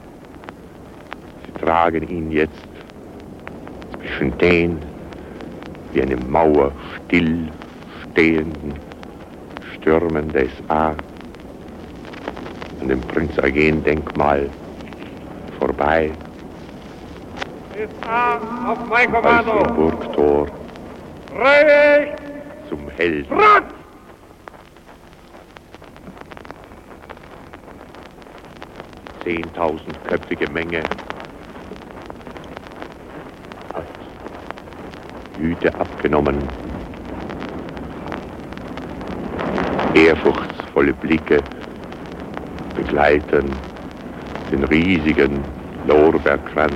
Sie tragen ihn jetzt zwischen den wie eine Mauer still stehenden Stürmen der S A an dem Prinz-Eugen-Denkmal vorbei. S A auf mein Kommando. Als vom Burgtor Rechts. zum Helden. Front. Zehntausendköpfige Menge hat Hüte abgenommen, ehrfurchtsvolle Blicke begleiten den riesigen Lorbeerkranz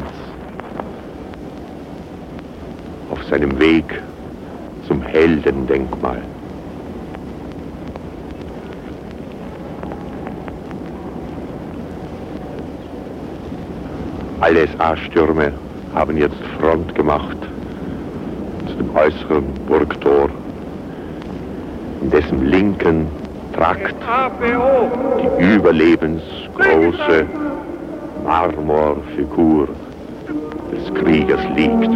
auf seinem Weg zum Heldendenkmal. Alle S A-Stürme haben jetzt Front gemacht zu dem äußeren Burgtor in dessen linken Trakt die überlebensgroße Marmorfigur des Kriegers liegt.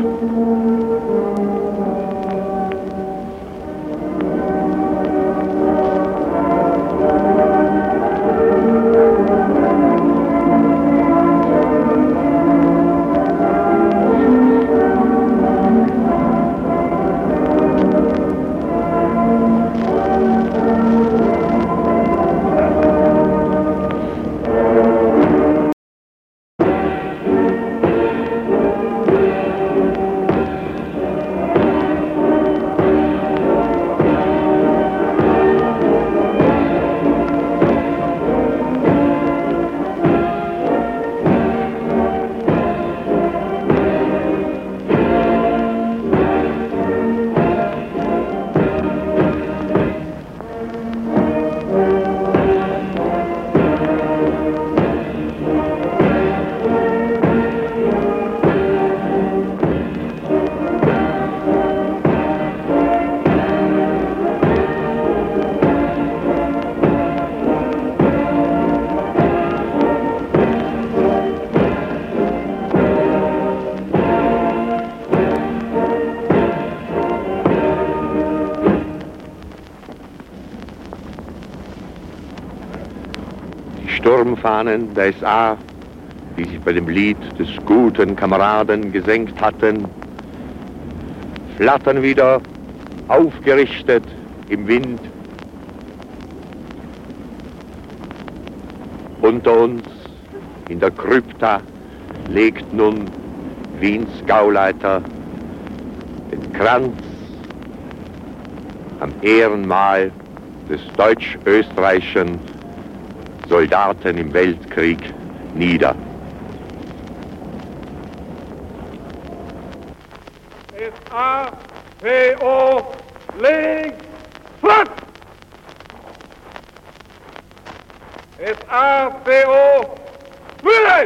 Sturmfahnen der S A, die sich bei dem Lied des guten Kameraden gesenkt hatten, flattern wieder aufgerichtet im Wind. Unter uns in der Krypta legt nun Wiens Gauleiter den Kranz am Ehrenmal des deutsch-österreichischen Soldaten im Weltkrieg nieder. S A P O links, flott! S A P O Mühle!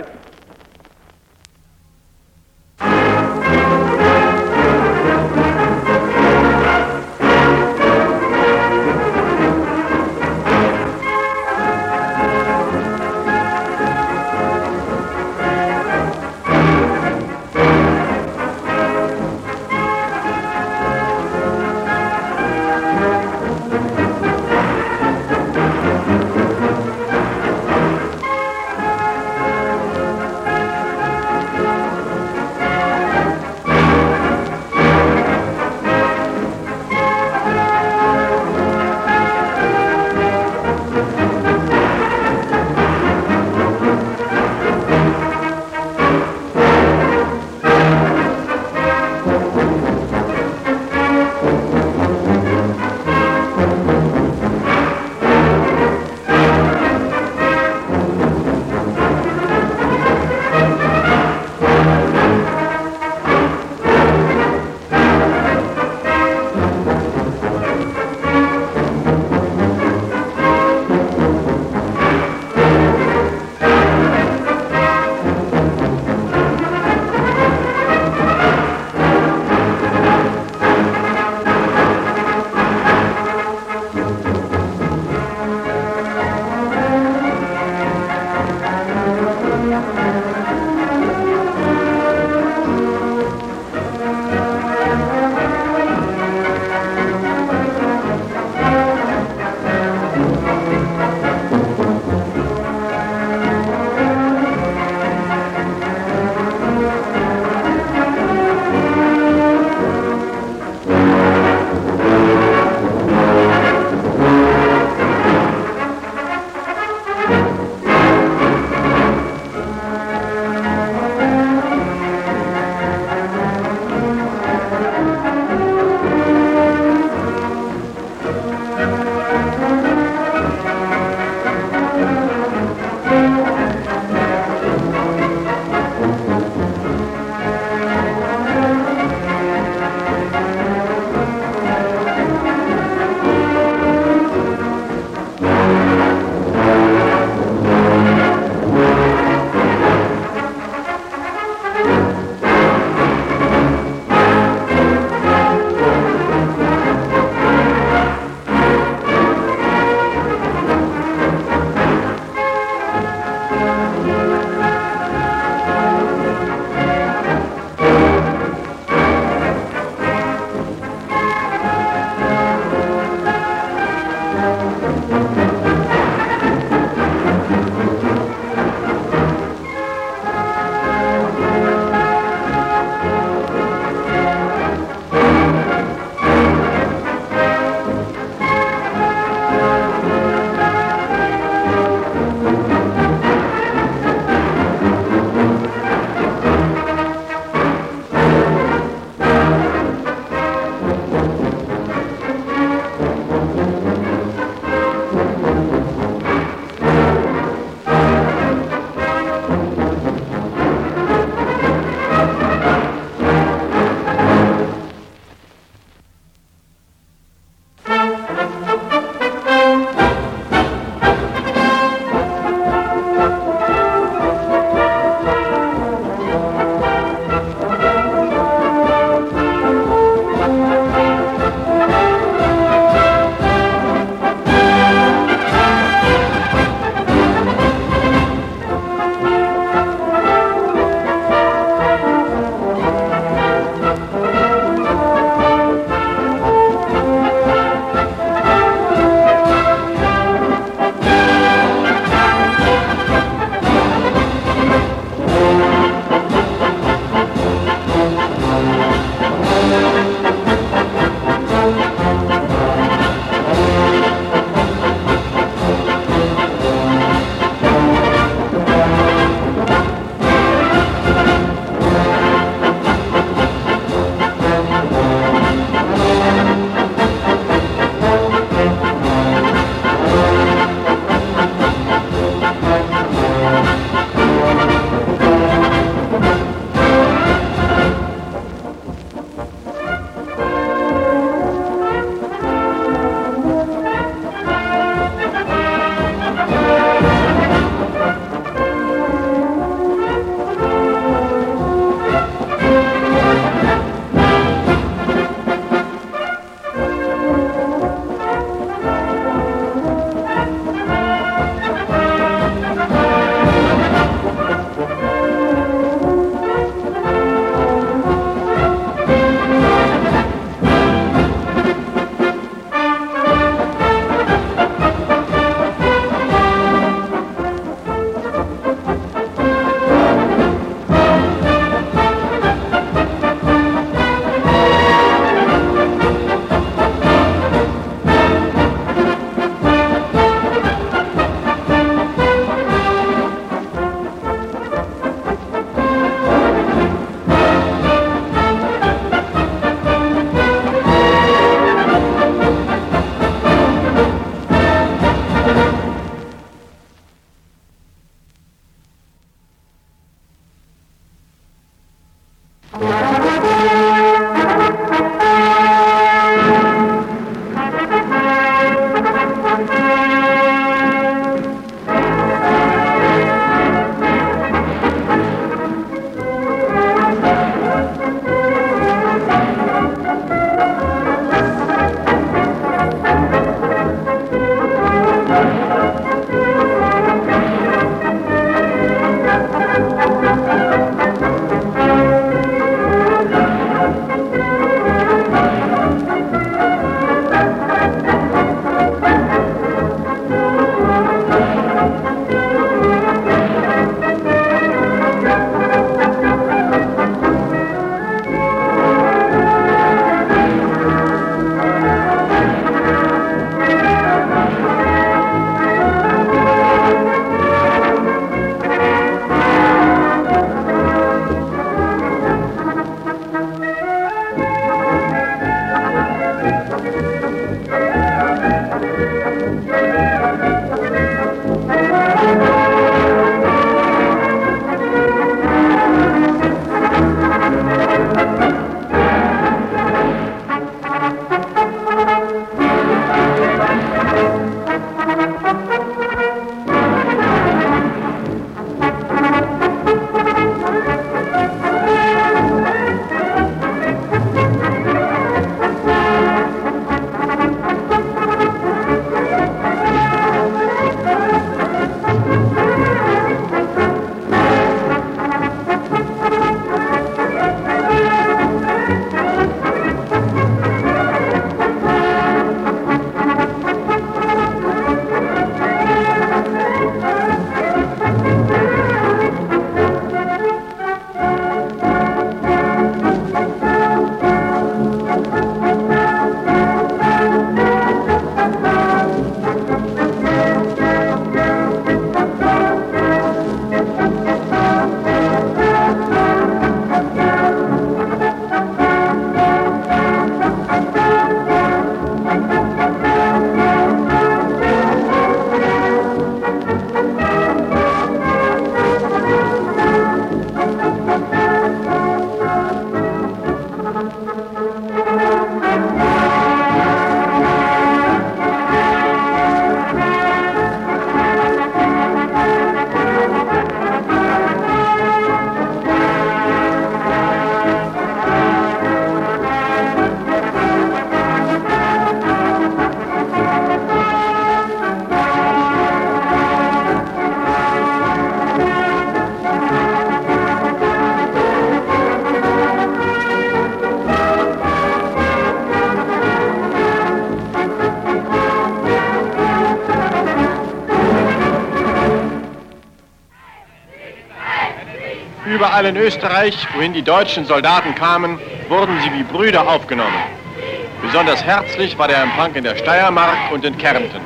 Überall in Österreich, wohin die deutschen Soldaten kamen, wurden sie wie Brüder aufgenommen. Besonders herzlich war der Empfang in der Steiermark und in Kärnten.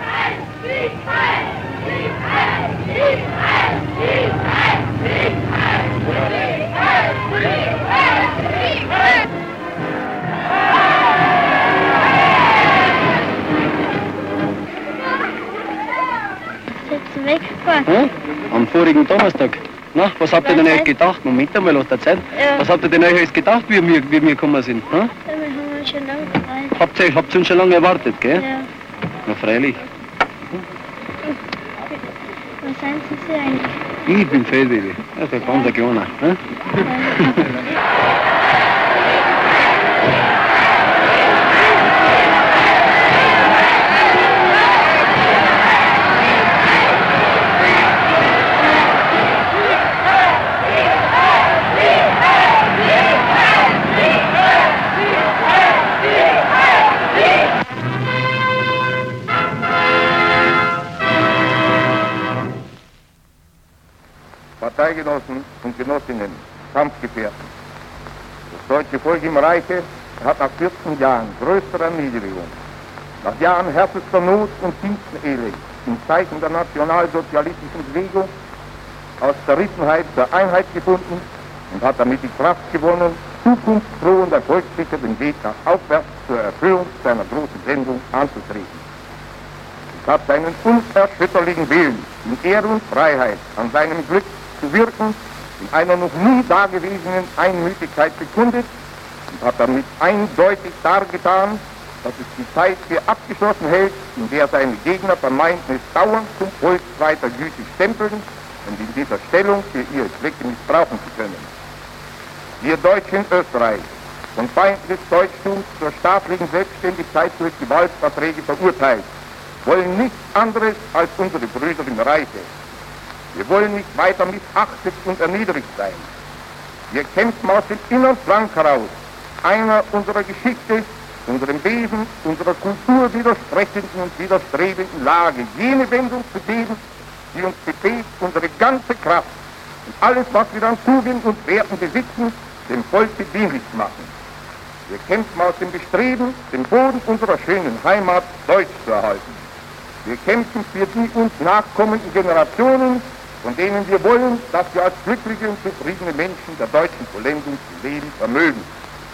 Hm? Am vorigen Donnerstag. Na, was habt ihr denn euch gedacht? Moment einmal, aus der Zeit. Ja. Was habt ihr denn euch alles gedacht, wie wir, wie wir gekommen sind? Hm? Ja, wir haben uns schon lange gefreut. Habt ihr, habt ihr uns schon lange erwartet, gell? Ja. Na, freilich. Was sind Sie eigentlich? Ich bin Feldwebel. Also ein ganz kleiner. Hm? Parteigenossen und Genossinnen, Kampfgefährten. Das deutsche Volk im Reiche hat nach vierzehn Jahren größter Erniedrigung, nach Jahren härtester Not und tiefsten Elend, im Zeichen der nationalsozialistischen Bewegung aus Zerrissenheit zur Einheit gefunden und hat damit die Kraft gewonnen, zukunftsfroh und erfolgssicher den Weg nach aufwärts zur Erfüllung seiner großen Sendung anzutreten. Es hat seinen unerschütterlichen Willen, in Ehre und Freiheit an seinem Glück zu wirken, in einer noch nie dagewesenen Einmütigkeit bekundet und hat damit eindeutig dargetan, dass es die Zeit für abgeschlossen hält, in der seine Gegner vermeinten, es dauernd zum Volk weiter gütig stempeln und in dieser Stellung für ihre Zwecke missbrauchen zu können. Wir Deutschen in Österreich, von Feind des Deutschtums zur staatlichen Selbstständigkeit durch Gewaltverträge verurteilt, wollen nichts anderes als unsere Brüder im Reiche. Wir wollen nicht weiter missachtet und erniedrigt sein. Wir kämpfen aus dem inneren Flank heraus, einer unserer Geschichte, unserem Wesen, unserer Kultur widersprechenden und widerstrebenden Lage jene Wendung zu geben, die uns befähigt, unsere ganze Kraft und alles, was wir an Tugend und Werten besitzen, dem Volke dienlich zu machen. Wir kämpfen aus dem Bestreben, den Boden unserer schönen Heimat Deutsch zu erhalten. Wir kämpfen für die uns nachkommenden Generationen, von denen wir wollen, dass wir als glückliche und zufriedene Menschen der deutschen Vollendung zu leben vermögen.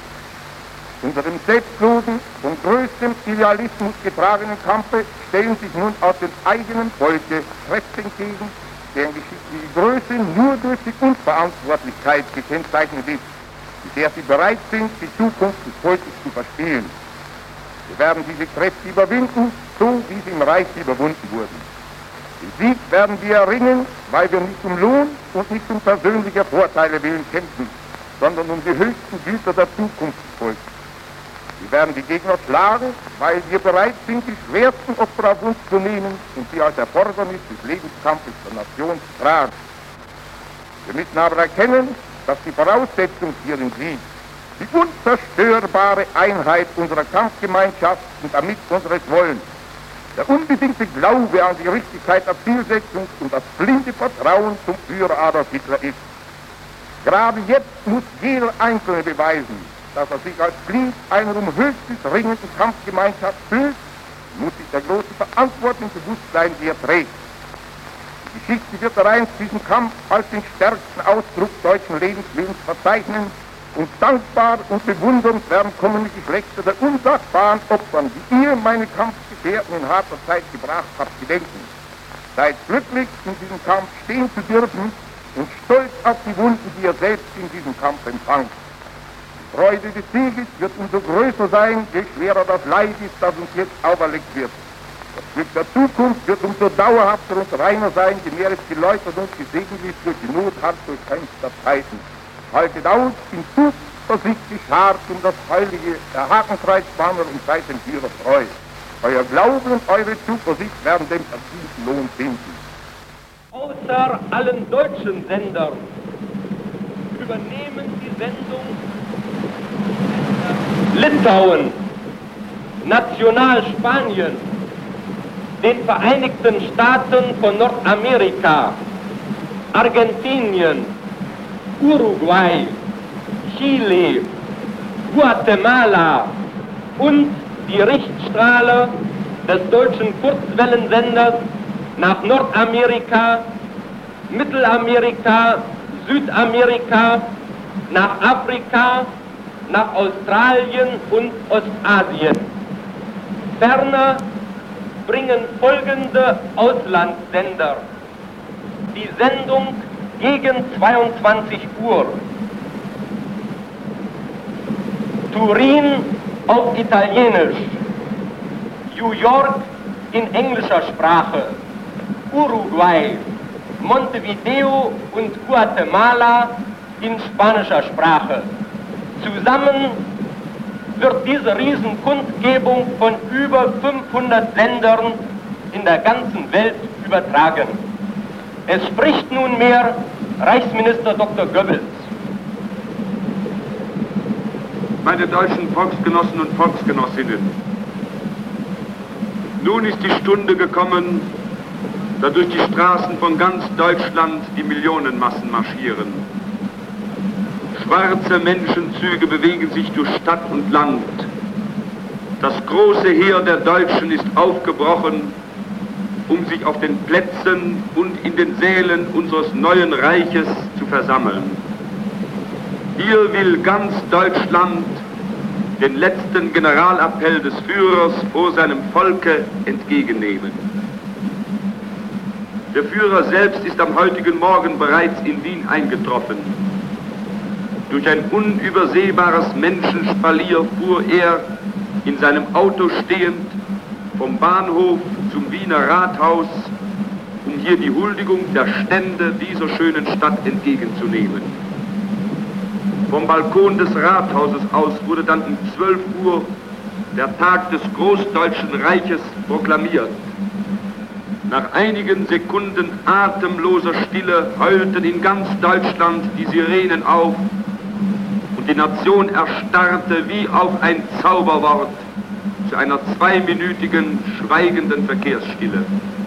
Unserem selbstlosen, von größtem Idealismus getragenen Kampfe stellen sich nun aus dem eigenen Volke Kräfte entgegen, deren geschichtliche Größe nur durch die Unverantwortlichkeit gekennzeichnet ist, mit der sie bereit sind, die Zukunft des Volkes zu verspielen. Wir werden diese Kräfte überwinden, so wie sie im Reich überwunden wurden. Den Sieg werden wir erringen, weil wir nicht um Lohn und nicht um persönlicher Vorteile willen kämpfen, sondern um die höchsten Güter der Zukunft des Volkes. Wir werden die Gegner schlagen, weil wir bereit sind, die schwersten Opfer auf uns zu nehmen und sie als Erfordernis des Lebenskampfes der Nation zu tragen. Wir müssen aber erkennen, dass die Voraussetzung für den Sieg die unzerstörbare Einheit unserer Kampfgemeinschaft und damit unseres Wollens, der unbedingte Glaube an die Richtigkeit der Zielsetzung und das blinde Vertrauen zum Führer Adolf Hitler ist. Gerade jetzt muss jeder Einzelne beweisen, dass er sich als Glied einer um höchstes ringenden Kampfgemeinschaft fühlt, muss sich der großen Verantwortung bewusst sein, die er trägt. Die Geschichte wird einst diesen Kampf als den stärksten Ausdruck deutschen Lebenswillens verzeichnen, und dankbar und bewundernd werden kommende Geschlechter der unsagbaren Opfern, die ihr, meine Kampfgefährten, in harter Zeit gebracht habt, gedenken. Seid glücklich, in diesem Kampf stehen zu dürfen und stolz auf die Wunden, die ihr selbst in diesem Kampf empfangt. Die Freude des Sieges wird umso größer sein, je schwerer das Leid ist, das uns jetzt auferlegt wird. Das Glück der Zukunft wird umso dauerhafter und reiner sein, je mehr es geläutert und gesegnet ist durch die Not hart durchkämpfter Zeiten. Haltet aus, in zuversichtlich hart um das heilige Hakenkreuzbanner und seid dem Führer treu. Euer Glaube und eure Zuversicht werden dem verdienten Lohn finden. Außer allen deutschen Sendern übernehmen die Sendung Litauen, Nationalspanien, den Vereinigten Staaten von Nordamerika, Argentinien, Uruguay, Chile, Guatemala und die Richtstrahler des deutschen Kurzwellensenders nach Nordamerika, Mittelamerika, Südamerika, nach Afrika, nach Australien und Ostasien. Ferner bringen folgende Auslandssender die Sendung gegen zweiundzwanzig Uhr. Turin auf Italienisch, New York in englischer Sprache, Uruguay, Montevideo und Guatemala in spanischer Sprache. Zusammen wird diese Riesenkundgebung von über fünfhundert Sendern in der ganzen Welt übertragen. Es spricht nunmehr Reichsminister Doktor Goebbels. Meine deutschen Volksgenossen und Volksgenossinnen, nun ist die Stunde gekommen, da durch die Straßen von ganz Deutschland die Millionenmassen marschieren. Schwarze Menschenzüge bewegen sich durch Stadt und Land. Das große Heer der Deutschen ist aufgebrochen, um sich auf den Plätzen und in den Sälen unseres neuen Reiches zu versammeln. Hier will ganz Deutschland den letzten Generalappell des Führers vor seinem Volke entgegennehmen. Der Führer selbst ist am heutigen Morgen bereits in Wien eingetroffen. Durch ein unübersehbares Menschenspalier fuhr er, in seinem Auto stehend, vom Bahnhof zum Wiener Rathaus, um hier die Huldigung der Stände dieser schönen Stadt entgegenzunehmen. Vom Balkon des Rathauses aus wurde dann um zwölf Uhr der Tag des Großdeutschen Reiches proklamiert. Nach einigen Sekunden atemloser Stille heulten in ganz Deutschland die Sirenen auf und die Nation erstarrte wie auf ein Zauberwort zu einer zweiminütigen schweigenden Verkehrsstille.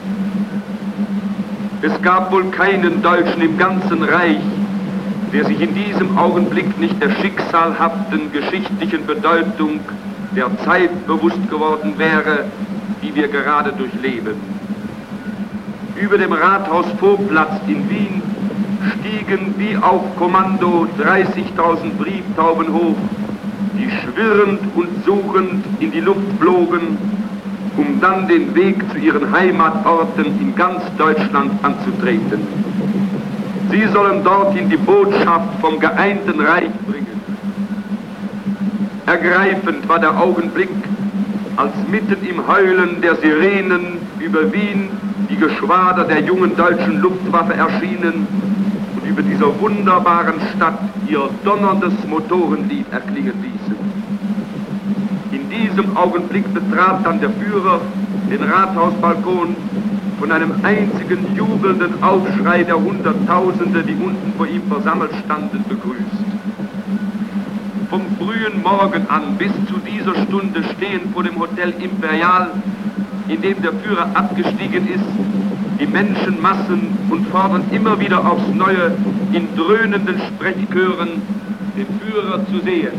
Es gab wohl keinen Deutschen im ganzen Reich, der sich in diesem Augenblick nicht der schicksalhaften geschichtlichen Bedeutung der Zeit bewusst geworden wäre, die wir gerade durchleben. Über dem Rathausvorplatz in Wien stiegen wie auf Kommando dreißigtausend Brieftauben hoch, die schwirrend und suchend in die Luft flogen, um dann den Weg zu ihren Heimatorten in ganz Deutschland anzutreten. Sie sollen dorthin die Botschaft vom geeinten Reich bringen. Ergreifend war der Augenblick, als mitten im Heulen der Sirenen über Wien die Geschwader der jungen deutschen Luftwaffe erschienen und über dieser wunderbaren Stadt ihr donnerndes Motorenlied erklingen ließen. In diesem Augenblick betrat dann der Führer den Rathausbalkon von einem einzigen jubelnden Aufschrei der Hunderttausende, die unten vor ihm versammelt standen, begrüßt. Vom frühen Morgen an bis zu dieser Stunde stehen vor dem Hotel Imperial, in dem der Führer abgestiegen ist, die Menschenmassen und fordern immer wieder aufs Neue in dröhnenden Sprechchören den Führer zu sehen.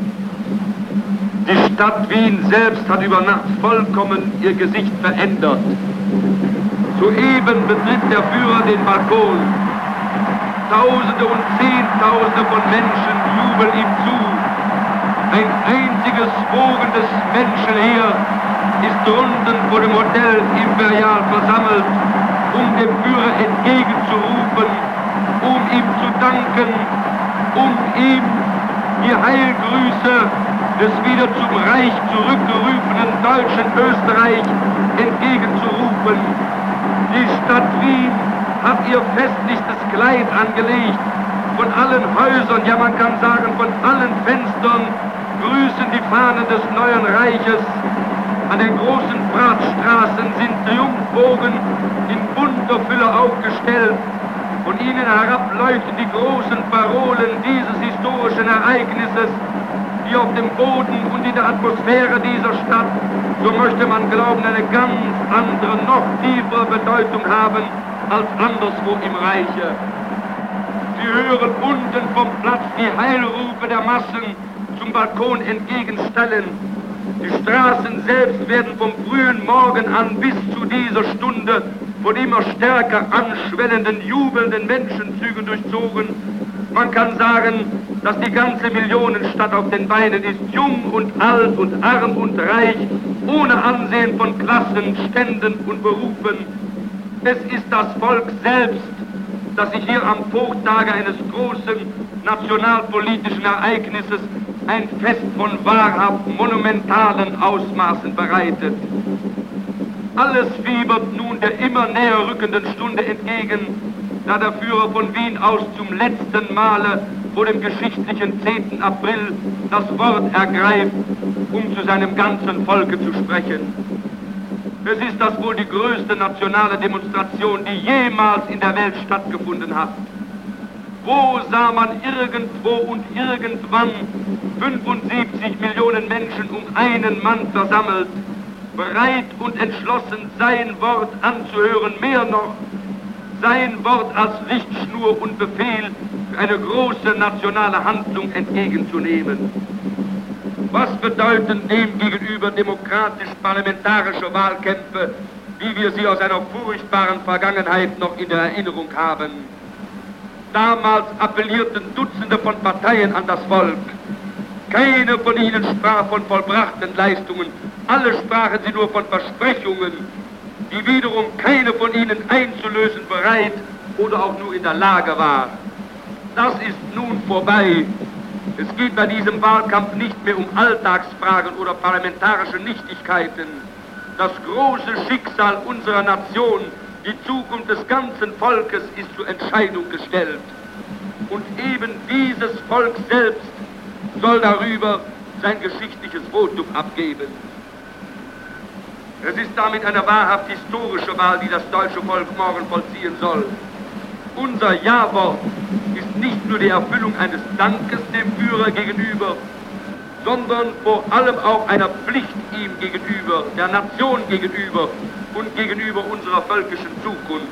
Die Stadt Wien selbst hat über Nacht vollkommen ihr Gesicht verändert. Soeben betritt der Führer den Balkon. Tausende und Zehntausende von Menschen jubeln ihm zu. Ein einziges wogendes Menschenheer ist drunten vor dem Hotel Imperial versammelt, um dem Führer entgegenzurufen, um ihm zu danken, um ihm die Heilgrüße des wieder zum Reich zurückgerufenen deutschen Österreich entgegenzurufen. Die Stadt Wien hat ihr festlichstes Kleid angelegt. Von allen Häusern, ja man kann sagen von allen Fenstern, grüßen die Fahnen des neuen Reiches. An den großen Prachtstraßen sind Triumphbogen in bunter Fülle aufgestellt. Von ihnen herab leuchten die großen Parolen dieses historischen Ereignisses, die auf dem Boden und in der Atmosphäre dieser Stadt, so möchte man glauben, eine ganz andere, noch tiefere Bedeutung haben als anderswo im Reiche. Sie hören unten vom Platz die Heilrufe der Massen zum Balkon entgegenstellen. Die Straßen selbst werden vom frühen Morgen an bis zu dieser Stunde von immer stärker anschwellenden, jubelnden Menschenzügen durchzogen. Man kann sagen, dass die ganze Millionenstadt auf den Beinen ist, jung und alt und arm und reich, ohne Ansehen von Klassen, Ständen und Berufen. Es ist das Volk selbst, das sich hier am Hochtage eines großen nationalpolitischen Ereignisses ein Fest von wahrhaft monumentalen Ausmaßen bereitet. Alles fiebert nun der immer näher rückenden Stunde entgegen, da der Führer von Wien aus zum letzten Male vor dem geschichtlichen zehnten April das Wort ergreift, um zu seinem ganzen Volke zu sprechen. Es ist das wohl die größte nationale Demonstration, die jemals in der Welt stattgefunden hat. Wo sah man irgendwo und irgendwann fünfundsiebzig Millionen Menschen um einen Mann versammelt, bereit und entschlossen, sein Wort anzuhören, mehr noch, sein Wort als Richtschnur und Befehl für eine große nationale Handlung entgegenzunehmen. Was bedeuten demgegenüber demokratisch-parlamentarische Wahlkämpfe, wie wir sie aus einer furchtbaren Vergangenheit noch in der Erinnerung haben? Damals appellierten Dutzende von Parteien an das Volk. Keine von ihnen sprach von vollbrachten Leistungen, alle sprachen sie nur von Versprechungen, die wiederum keine von ihnen einzulösen bereit oder auch nur in der Lage war. Das ist nun vorbei. Es geht bei diesem Wahlkampf nicht mehr um Alltagsfragen oder parlamentarische Nichtigkeiten. Das große Schicksal unserer Nation, die Zukunft des ganzen Volkes, ist zur Entscheidung gestellt. Und eben dieses Volk selbst soll darüber sein geschichtliches Votum abgeben. Es ist damit eine wahrhaft historische Wahl, die das deutsche Volk morgen vollziehen soll. Unser Ja-Wort ist nicht nur die Erfüllung eines Dankes dem Führer gegenüber, sondern vor allem auch einer Pflicht ihm gegenüber, der Nation gegenüber und gegenüber unserer völkischen Zukunft.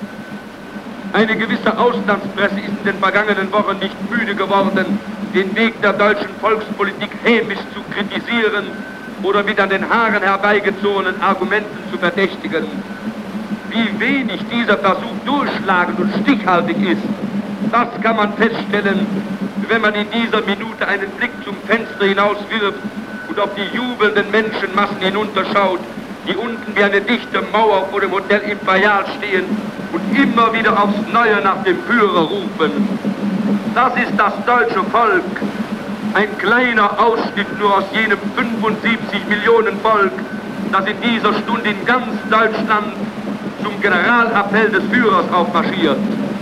Eine gewisse Auslandspresse ist in den vergangenen Wochen nicht müde geworden, den Weg der deutschen Volkspolitik hämisch zu kritisieren oder mit an den Haaren herbeigezogenen Argumenten zu verdächtigen. Wie wenig dieser Versuch durchschlagend und stichhaltig ist, das kann man feststellen, wenn man in dieser Minute einen Blick zum Fenster hinauswirft und auf die jubelnden Menschenmassen hinunterschaut, die unten wie eine dichte Mauer vor dem Hotel Imperial stehen und immer wieder aufs Neue nach dem Führer rufen. Das ist das deutsche Volk, ein kleiner Ausschnitt nur aus jenem fünfundsiebzig Millionen Volk, das in dieser Stunde in ganz Deutschland zum Generalappell des Führers aufmarschiert.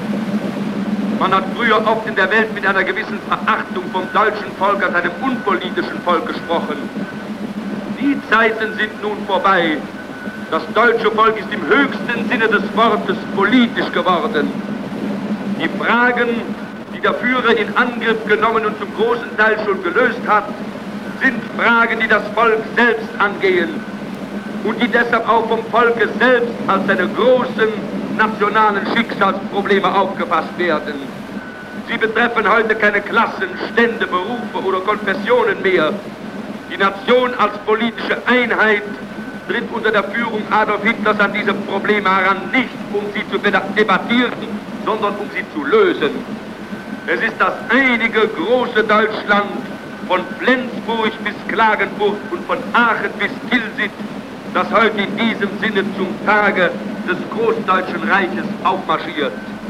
Man hat früher oft in der Welt mit einer gewissen Verachtung vom deutschen Volk als einem unpolitischen Volk gesprochen. Die Zeiten sind nun vorbei. Das deutsche Volk ist im höchsten Sinne des Wortes politisch geworden. Die Fragen, die der Führer in Angriff genommen und zum großen Teil schon gelöst hat, sind Fragen, die das Volk selbst angehen und die deshalb auch vom Volke selbst als seine großen nationalen Schicksalsprobleme aufgefasst werden. Sie betreffen heute keine Klassen, Stände, Berufe oder Konfessionen mehr. Die Nation als politische Einheit tritt unter der Führung Adolf Hitlers an diese Probleme heran, nicht um sie zu debattieren, sondern um sie zu lösen. Es ist das einige große Deutschland, von Flensburg bis Klagenfurt und von Aachen bis Tilsit, das heute in diesem Sinne zum Tage des Großdeutschen Reiches aufmarschiert.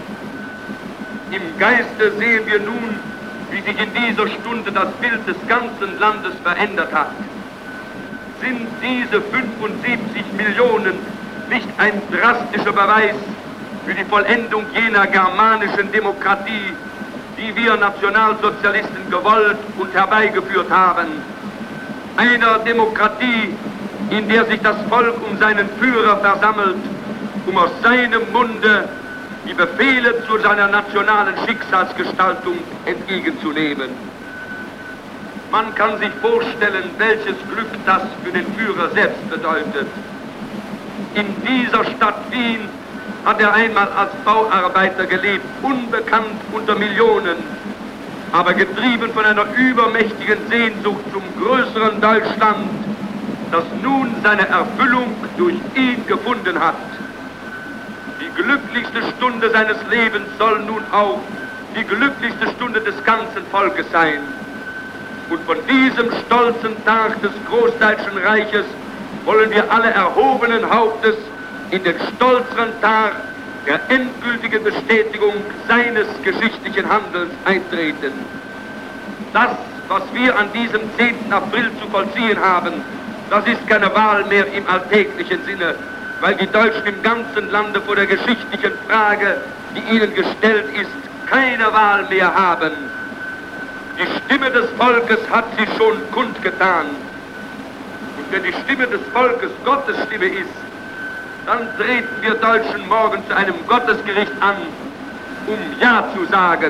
Im Geiste sehen wir nun, wie sich in dieser Stunde das Bild des ganzen Landes verändert hat. Sind diese fünfundsiebzig Millionen nicht ein drastischer Beweis für die Vollendung jener germanischen Demokratie, die wir Nationalsozialisten gewollt und herbeigeführt haben? Einer Demokratie, in der sich das Volk um seinen Führer versammelt, um aus seinem Munde die Befehle zu seiner nationalen Schicksalsgestaltung entgegenzunehmen. Man kann sich vorstellen, welches Glück das für den Führer selbst bedeutet. In dieser Stadt Wien hat er einmal als Bauarbeiter gelebt, unbekannt unter Millionen, aber getrieben von einer übermächtigen Sehnsucht zum größeren Deutschland, das nun seine Erfüllung durch ihn gefunden hat. Die glücklichste Stunde seines Lebens soll nun auch die glücklichste Stunde des ganzen Volkes sein. Und von diesem stolzen Tag des Großdeutschen Reiches wollen wir alle erhobenen Hauptes in den stolzeren Tag der endgültigen Bestätigung seines geschichtlichen Handelns eintreten. Das, was wir an diesem zehnten April zu vollziehen haben, das ist keine Wahl mehr im alltäglichen Sinne, weil die Deutschen im ganzen Lande vor der geschichtlichen Frage, die ihnen gestellt ist, keine Wahl mehr haben. Die Stimme des Volkes hat sich schon kundgetan. Und wenn die Stimme des Volkes Gottes Stimme ist, dann treten wir Deutschen morgen zu einem Gottesgericht an, um Ja zu sagen.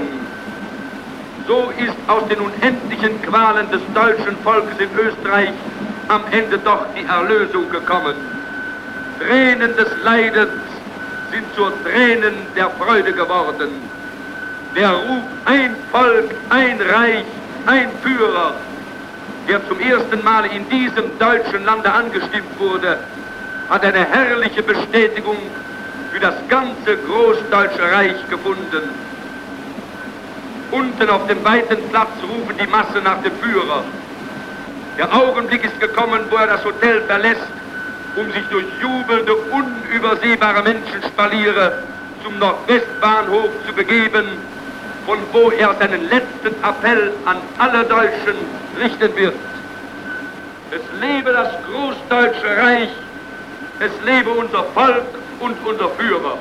So ist aus den unendlichen Qualen des deutschen Volkes in Österreich am Ende doch die Erlösung gekommen. Tränen des Leidens sind zur Tränen der Freude geworden. Der Ruf ein Volk, ein Reich, ein Führer, der zum ersten Mal in diesem deutschen Lande angestimmt wurde, hat eine herrliche Bestätigung für das ganze Großdeutsche Reich gefunden. Unten auf dem weiten Platz rufen die Massen nach dem Führer. Der Augenblick ist gekommen, wo er das Hotel verlässt, um sich durch jubelnde, unübersehbare Menschenspaliere zum Nordwestbahnhof zu begeben, von wo er seinen letzten Appell an alle Deutschen richten wird. Es lebe das Großdeutsche Reich, es lebe unser Volk und unser Führer.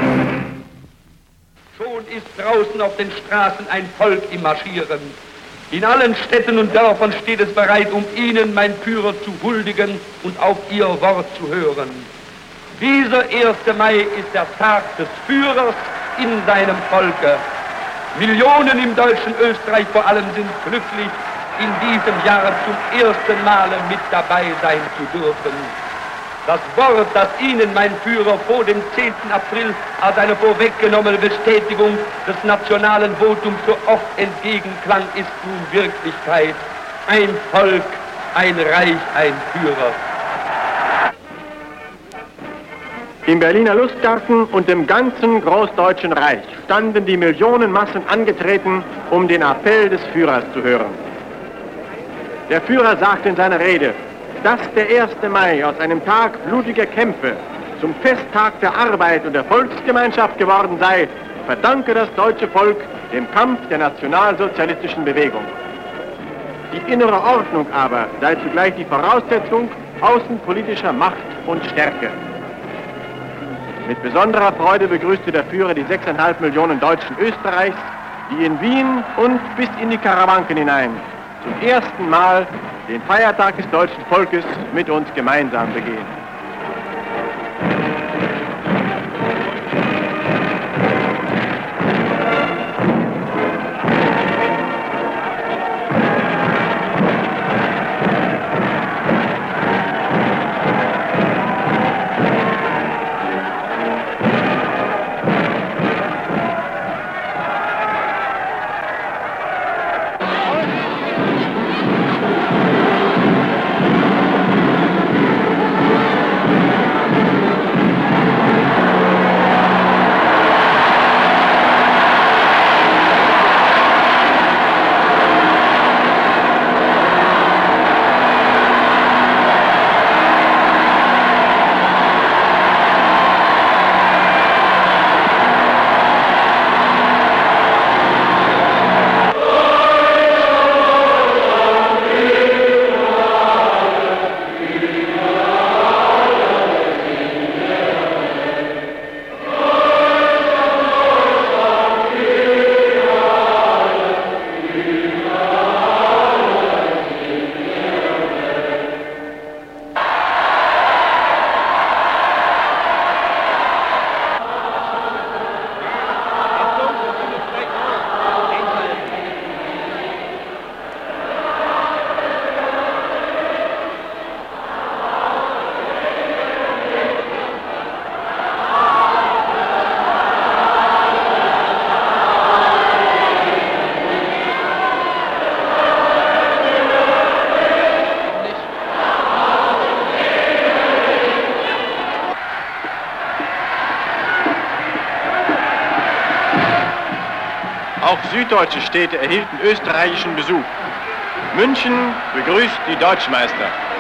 Auf den Straßen ein Volk im Marschieren. In allen Städten und Dörfern steht es bereit, um Ihnen, mein Führer, zu huldigen und auf Ihr Wort zu hören. Dieser erste Mai ist der Tag des Führers in seinem Volke. Millionen im deutschen Österreich vor allem sind glücklich, in diesem Jahr zum ersten Male mit dabei sein zu dürfen. Das Wort, das Ihnen, mein Führer, vor dem zehnten April als eine vorweggenommene Bestätigung des nationalen Votums so oft entgegenklang, ist nun Wirklichkeit. Ein Volk, ein Reich, ein Führer. Im Berliner Lustgarten und im ganzen Großdeutschen Reich standen die Millionenmassen angetreten, um den Appell des Führers zu hören. Der Führer sagte in seiner Rede, dass der erste Mai aus einem Tag blutiger Kämpfe zum Festtag der Arbeit und der Volksgemeinschaft geworden sei, verdanke das deutsche Volk dem Kampf der nationalsozialistischen Bewegung. Die innere Ordnung aber sei zugleich die Voraussetzung außenpolitischer Macht und Stärke. Mit besonderer Freude begrüßte der Führer die sechseinhalb Millionen Deutschen Österreichs, die in Wien und bis in die Karawanken hinein zum ersten Mal den Feiertag des deutschen Volkes mit uns gemeinsam begehen. Auch süddeutsche Städte erhielten österreichischen Besuch. München begrüßt die Deutschmeister.